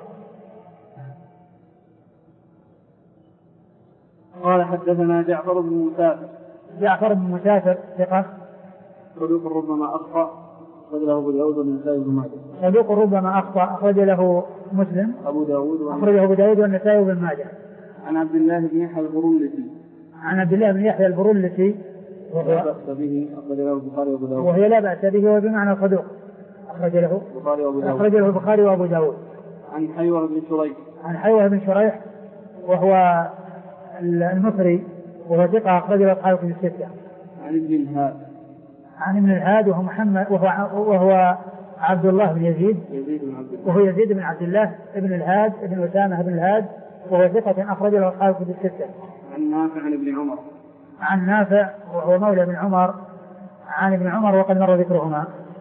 قال حدثنا جعفر بن مسافر جعفر بن مسافر ثقة صدوق ربما أخطأ أخرج له أبو داود والنسائي بن ماجه. صدوق ربما أخطأ أخرج له مسلم أبو داود أخرجه أبو داود والنسائي بن ماجه. عن عبد الله بن يحيى البرمسي عن عبد الله بن يحيى البرمسي لا بأس به أخرج له البخاري وأبو داود، وهي لا بأس به وبمعنى صدوق أخرج له البخاري وأبو داود. أخرج له البخاري وأبو داود. عن حيوة بن شريح عن حيوة بن شريح وهو المصري وهو ثقة أخرج له أصحاب الكتب الستة. عن ابن الهاد عن ابن الهاد وهو محمد وهو, وهو عبد الله بن يزيد يزيد بن عبد الله وهو يزيد بن عبد الله ابن الهاد ابن أسامة بن الهاد وهو ثقة أخرج له أصحاب الكتب الستة. عن نافع عن ابن عمر عن نافع وهو مولى ابن عمر عن ابن عمر وقد مر ذكرهما.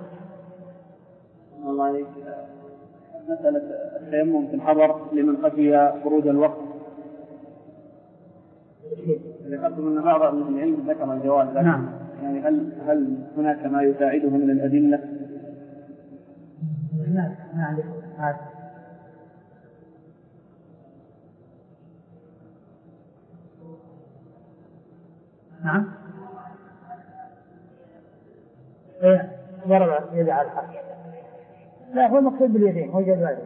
الله عليك. مسألة التيمم في الحضر لمن خفي خروج الوقت، ذكرت أن بعض أهل العلم ذكر الجواز، لكن نعم. يعني هل هل هناك ما يساعده من الأدلة؟ نعم نعم نعم ايه ضرب يد على الحق، لا هو مقصود باليدين هو جواز.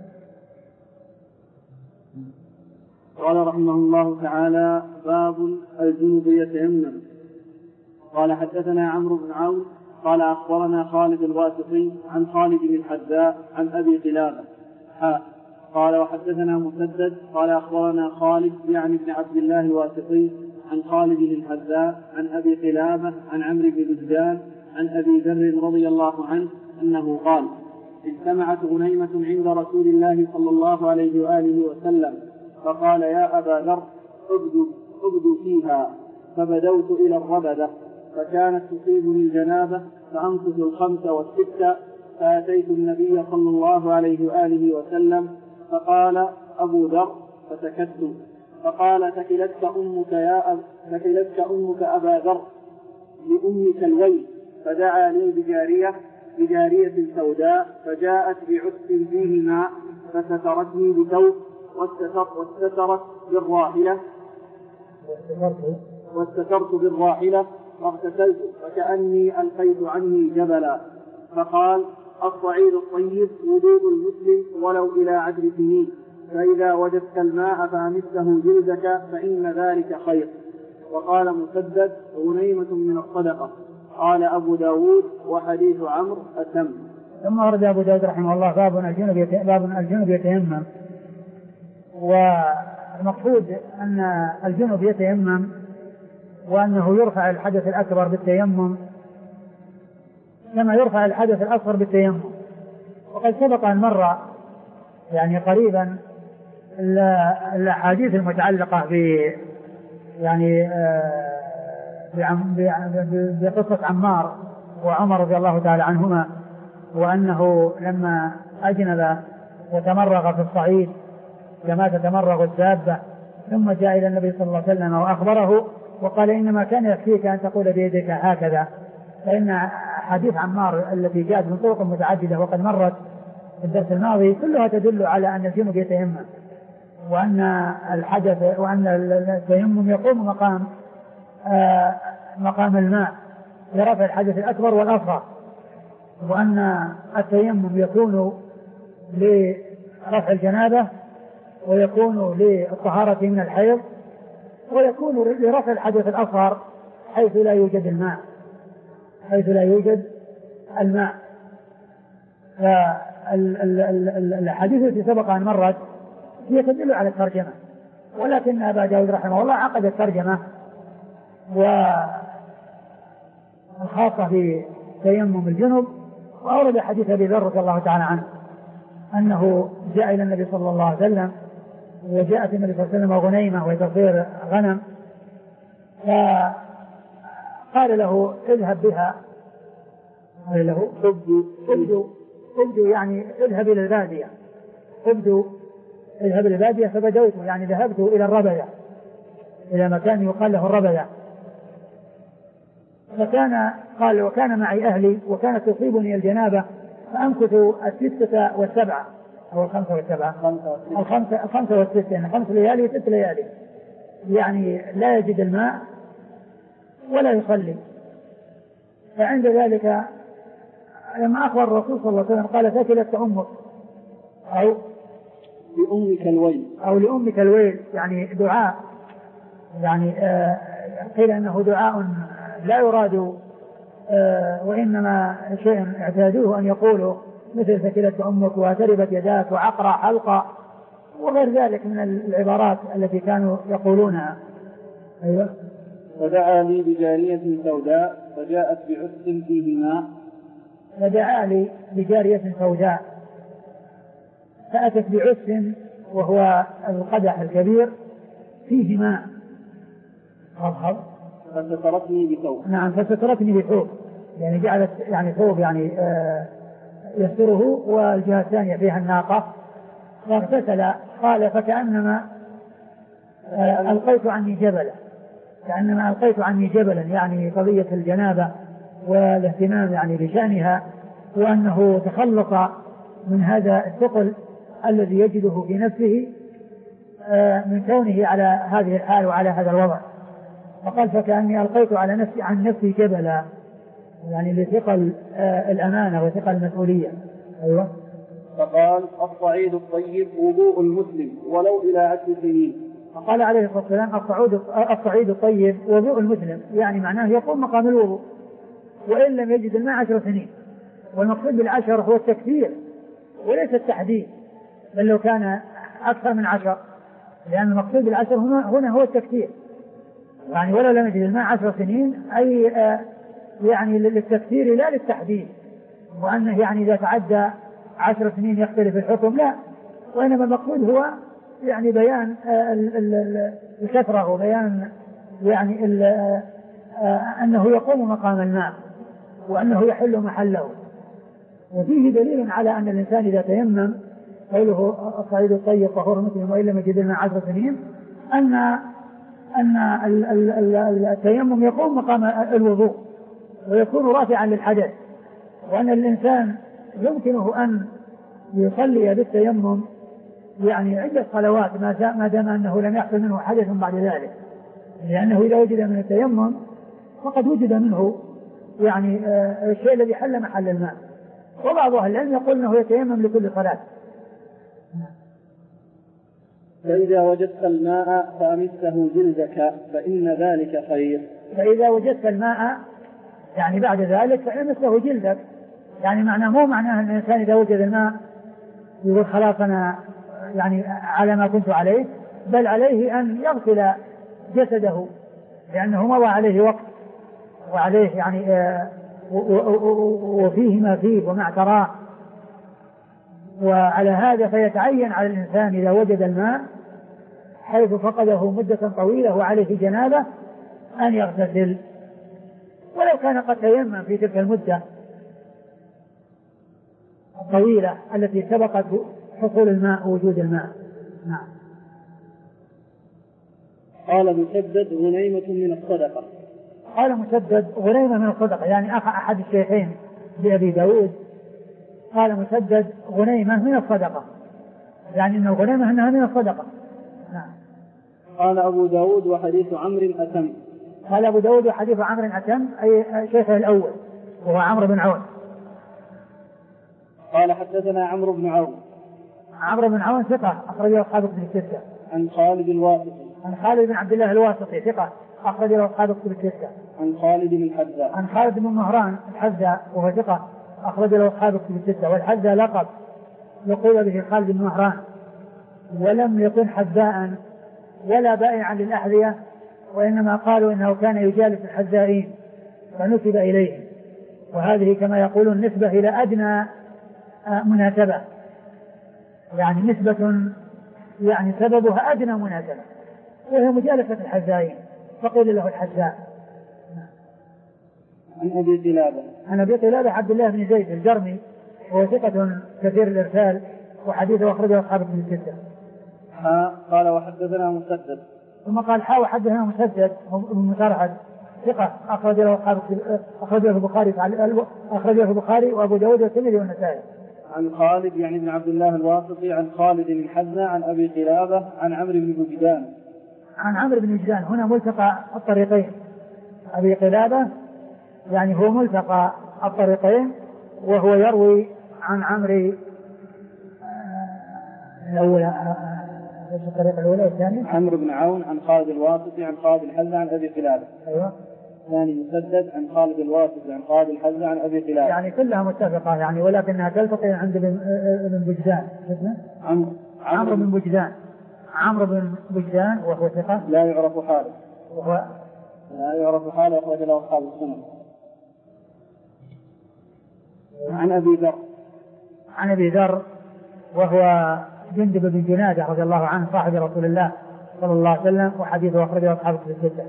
قال رحمه الله تعالى: باب الجنوب يتيمم. قال حدثنا عمرو بن عون قال أخبرنا خالد الواسطي عن خالد بن الحذاء عن أبي قلابة حاء قال وحدثنا مسدد قال أخبرنا خالد يعني بن عبد الله الواسطي عن خالد بن الحذاء عن أبي قلابة عن عمرو بن بجدان عن أبي ذر رضي الله عنه أنه قال: اجتمعت غنيمة عند رسول الله صلى الله عليه وآله وسلم فقال: يا أبا ذر ابدو, ابدو فيها، فبدوت إلى الربدة فكانت تصيبني الجنابة فأنقذ الخمس والستة، فأتيت النبي صلى الله عليه وآله وسلم فقال: أبو ذر، فسكت، فقال: ثكلتك أمك يا أب... ثكلتك أمك أبا ذر، لأمك الويل. فدعا لي بجارية بجارية سوداء فجاءت بعسف فيه ماء فسترتني بثوب واستترت بالراحلة واستترت بالراحلة فاغتسلت فكأني ألقيت عني جبلا. فقال: الصعيد الطيب وضوء المسلم ولو إلى عشر سنين، فإذا وجدت الماء فأمسه جلدك فإن ذلك خير. وقال مسدد غنيمة من الصدقة. قال أبو داود وحديث عمرو أتم. ثم ورد أبو داود رحمه الله باب الجنب باب الجنب يتيمم. والمقصود أن الجنب يتيمم وأنه يرفع الحدث الأكبر بالتيمم كما يرفع الحدث الأصغر بالتيمم. وقد سبق أن مر يعني قريبا الأحاديث المتعلقة ب يعني بقصة عمار وعمر رضي الله تعالى عنهما، وأنه لما أجنب وتمرغ في الصعيد كما تتمرغ الدابة ثم جاء إلى النبي صلى الله عليه وسلم وأخبره وقال إنما كان يكفيك أن تقول بيدك هكذا. فإن حديث عمار التي جاءت من طرق متعددة وقد مرت في الدرس الماضي كلها تدل على أن الجنب يتيمم، وأن الحدث وأن التيمم يقوم مقام آه مقام الماء لرفع الحدث الأكبر والأصغر، وأن التيمم يكون لرفع الجنابة ويكون للطهارة من الحيض ويكون لرفع الحدث الأصغر حيث لا يوجد الماء حيث لا يوجد الماء. فالحديث التي سبق أن مرت هي تدل على الترجمة، ولكن أبا داود رحمه الله عقد الترجمة والخاصة في تيمم الجنب، وأورد حديث أبي ذر رضي الله تعالى عنه أنه جاء إلى النبي صلى الله عليه وسلم وجاءت النبي صلى الله عليه وسلم غنيمة وتصير غنم، فقال له اذهب بها، قال له ابدو ابدو ابدو يعني اذهب إلى البادية، ابدو اذهب إلى البادية. فبدوت يعني ذهبت إلى الربذة، إلى مكان يقال له الربذة. فكان قال وكان معي أهلي وكانت تصيبني الجنابة فأمكث الستة والسبعة أو الخمسة والسبعة الخمسة, الخمسة والستة يعني خمس ليالي وست ليالي، يعني لا يجد الماء ولا يصلي. فعند ذلك لما أخبر الرسول صلى الله عليه وسلم قال ثكلت أمك أو لأمك الويل أو لأمك الويل، يعني دعاء، يعني آه قيل أنه دعاء لا يراد آه وإنما شيء اعتادوه أن يقولوا مثل ثكلت أمك وتربت يداك وعقرى حلقة وغير ذلك من العبارات التي كانوا يقولونها. أيوة. فدعا لي بجارية سوداء فجاءت بعس فيه ماء فدعا لي بجارية سوداء فأتت بعس وهو القدح الكبير فيه ماء أظهر فسترتني بثوب. نعم فسترتني بثوب، يعني جعلت يعني ثوب يعني آه يستره والجهة الثانية فيها الناقة واغتسل. قال فكأنما آه ألقيت عني جبلا، كأنما ألقيت عني جبلا، يعني قضية الجنابة والاهتمام يعني بشأنها، وأنه تخلص من هذا الثقل الذي يجده في نفسه آه من كونه على هذه الحال وعلى هذا الوضع. فقال فكأني ألقيت على نفسي عن نفسي جبلا، يعني لثقل آه الأمانة وثقل المسؤولية. أيوة. فقال الصعيد الطيب وضوء المسلم ولو إلى عشر سنين. فقال عليه الصلاة والسلام الصعيد الصعيد الطيب وضوء المسلم، يعني معناه يقوم مقام الوضوء وإن لم يجد الماء عشر سنين. والمقصود بالعشر هو التكثير وليس التحديد، بل لو كان أكثر من عشر، لأن المقصود بالعشر هنا, هنا هو التكثير، يعني ولو لم يجد الماء عشر سنين أي آه يعني للتكثير لا للتحديد، وأنه يعني إذا تعدى عشر سنين يختلف الحكم، لا، وإنما المقصود هو يعني بيان آه الكثرة وبيان يعني آه أنه يقوم مقام الماء وأنه يحل محله. وفيه دليل على أن الإنسان إذا تيمم قوله الصعيد الطيب طهور مسلم وإن لم يجد الماء عشر سنين أن أن التيمم يقوم مقام الوضوء ويكون رافعا للحدث، وأن الإنسان يمكنه أن يصلي بالتيمم يعني عدة صلوات ما دام أنه لم يحصل منه حدث بعد ذلك، لأنه إذا وجد من التيمم فقد وجد منه يعني الشيء الذي حل محل الماء، وبعض أهل العلم يقول أنه يتيمم لكل صلاة. فإذا وجدت الماء فأمسه جلدك فإن ذلك خير. فإذا وجدت الماء يعني بعد ذلك فأمسه جلدك، يعني معناه مو معناه أن الإنسان إذا وجد الماء يقول خلاص أنا يعني على ما كنت عليه، بل عليه أن يغسل جسده لأنه مضى عليه وقت وعليه يعني آه وفيه ما فيه وما اعتراه. وعلى هذا فيتعين على الإنسان إذا وجد الماء حيث فقده مدة طويلة وعليه جنابة أن يغتسل، ولو كان قد تيمم في تلك المدة الطويلة التي سبقت حصول الماء ووجود الماء. نعم. قال مسدد غنيمة من الصدقة. قال مسدد غنيمة من الصدقة، يعني أخ أحد الشيخين بأبي داود قال مسدد غنيمة من الصدقة، يعني أن الغنيمة أنها من الصدقة. نعم. قال أبو داود وحديث عمرو أتم. قال أبو داود وحديث عمرو أتم أي شيخه الأول وهو عمرو بن عون. قال حدثنا عمرو بن عون. عمرو بن عون ثقة أخرجه أصحاب كتب الستة. عن خالد الواسطي. عن خالد بن عبد الله الواسطي ثقة أخرجه أصحاب كتب الستة. عن خالد بن الحذاء. عن خالد بن مهران الحذاء وهو ثقة أخرجه أصحاب كتب الستة. والحذاء لقب يقول به خالد بن مهران، ولم يكن حذاء ولا بائعا للأحذية، وإنما قالوا إنه كان يجالس الحذائين فنسب إليه، وهذه كما يقولون نسبة إلى أدنى مناسبة، يعني نسبة يعني سببها أدنى مناسبة وهي مجالسة الحذائين فقيل له الحذاء. عن أبي قلابة. عن أبي قلابة عبد الله بن زيد الجرمي وهو ثقة كثير الإرسال وحديثه أخرجه أصحاب كتب الستة. قال وحدثنا مسدد. ثم قال حا وحدثنا مسدد بن مسرهد ثقة أخرجه أصحاب أخرجه البخاري أخرجه البخاري وأبو داود والترمذي والنسائي. عن خالد يعني بن عبد الله الواسطي عن خالد بن حزة عن أبي قلابة عن عمرو بن وجدان. عن عمرو بن وجدان هنا ملتقى الطريقين. أبي قلابة يعني هو ملتقى الطريقين وهو يروي عن عمرو الأولى الطريقة الأولى والثانية عمرو بن عون عن خالد الواسطي عن خالد الحزة عن أبي قلابة. أيوة. ثاني مسدد عن خالد الواسطي عن خالد الحزة عن أبي قلابة. يعني كلها متفقة يعني ولكنها تلتقي عند ابن بجدان. عمرو عمرو بن بجدان عمرو بن بجدان وهو ثقة لا يعرف حاله وهو لا يعرف حاله أخرج له أصحاب السنن. عن أبي ذر عن أبي ذر وهو جندب بن جنادة رضي الله عنه صاحب رسول الله صلى الله عليه وسلم وحديثه أخرجه أصحاب الستة.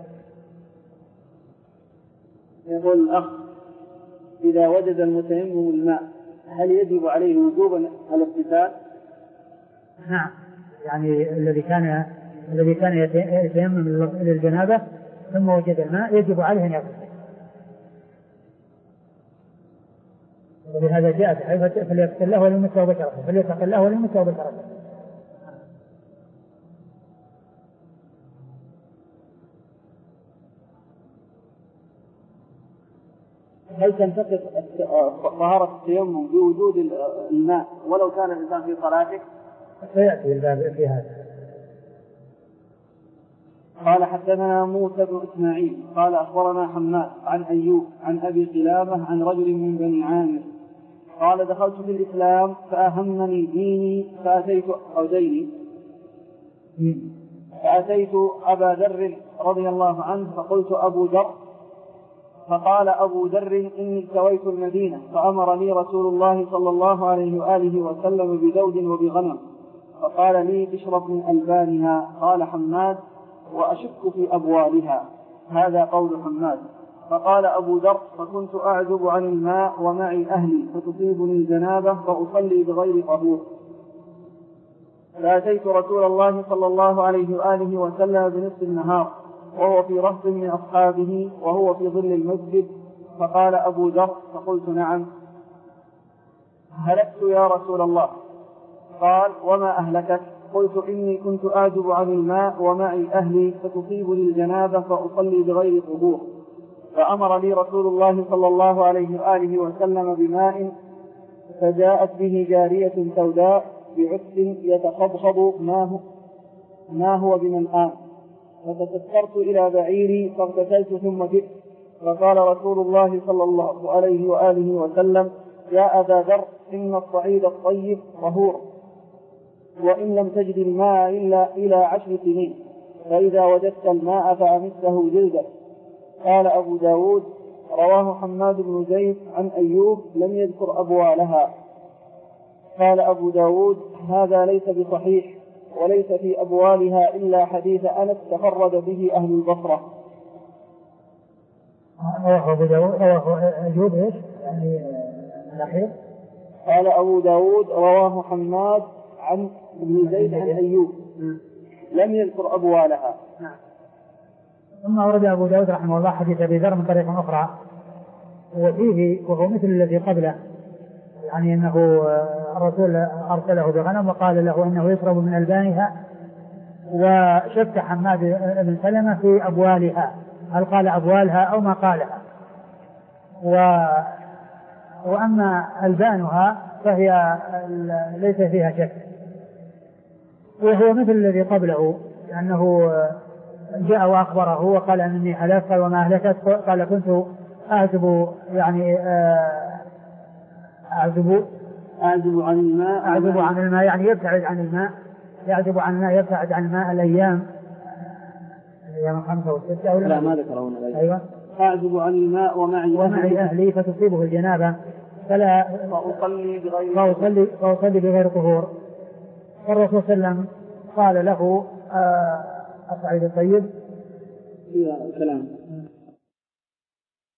يقول الأخ إذا وجد المتيمم الماء هل يجب عليه وجوبا الاغتسال؟ نعم، يعني الذي كان الذي كان يتيمم للجنابة ثم وجد الماء يجب عليه أن يغتسل، ولهذا جاء فليغتسل الله وليمسه بشرته فليتق الله وليمسه بشرته. هل تنتقض طهارة التيمم بوجود الماء ولو كان الإنسان في صلاته؟ سيأتي الباب في هذا. قال حدثنا موسى بن إسماعيل قال أخبرنا حماد عن أيوب عن أبي قلابة عن رجل من بني عامر قال دخلت في الإسلام فأهمني ديني فأتيت أو ديني فأتيت أبا ذر رضي الله عنه فقلت أبو ذر، فقال أبو ذر إني سويت المدينة فأمرني رسول الله صلى الله عليه وآله وسلم بزوج وبغنم فقال لي اشرب من ألبانها. قال حماد وأشك في أبوالها. هذا قول حماد. فقال أبو ذر فكنت أعزب عن الماء ومعي أهلي فتصيبني الجنابة فأصلي بغير طهور، فأتيت رسول الله صلى الله عليه وآله وسلم بنصف النهار وهو في رهط من أصحابه وهو في ظل المسجد، فقال أبو ذر فقلت نعم هلكت يا رسول الله. قال وما أهلكك؟ قلت إني كنت أعزب عن الماء ومعي أهلي فتصيبني الجنابة فأصلي بغير طهور، فأمر لي رسول الله صلى الله عليه وآله وسلم بماء فجاءت به جارية سوداء بعس يتخضخض ما هو, ما هو بمنآن، فتسترت إلى بعيري فاغتسلت ثم جئت، فقال رسول الله صلى الله عليه وآله وسلم: يا أبا ذر، إن الصعيد الطيب طهور، وإن لم تجد الماء إلا إلى عشر سنين، فإذا وجدت الماء فأمسه جلدك. قال أبو داود: رواه حماد بن زيد عن أيوب لم يذكر أبوالها. قال أبو داود: هذا ليس بصحيح، وليس في أبوالها إلا حديث أنس تفرد به أهل البصرة. رواه أبو داود رواه أيوب إيش؟ يعني الأخير. قال أبو داود: رواه حماد عن ابن زيد عن أيوب لم يذكر أبوالها. ثم أورد أبو داود رحمه الله حديث أبي ذر من طريق أخرى، وفيه وهو مثل الذي قبله، يعني أنه الرسول أرسله بغنم وقال له أنه يشرب من ألبانها، وشك حماد بن سلمة في أبوالها، هل قال أبوالها أو ما قالها. و... وأما ألبانها فهي ليس فيها شك، وهو مثل الذي قبله، لأنه جاء وأخبره وقال أنني هلكت وما أهلكت، قال كنت أعزب يعني أعزب أعزب عن الماء أعزب عن الماء يعني يبتعد عن الماء، يعزب عن الماء يبتعد عن الماء الأيام الأيام خمسة وستة أو لا ما ذكرون. أيوة. أعزب عن الماء ومعي, ومعي أهلي فتصيبه الجنابة فلا فأصلي بغير فأصلي, فأصلي بغير طهور. فالرسول صلى الله عليه وسلم قال له: الصعيد الطيب كلام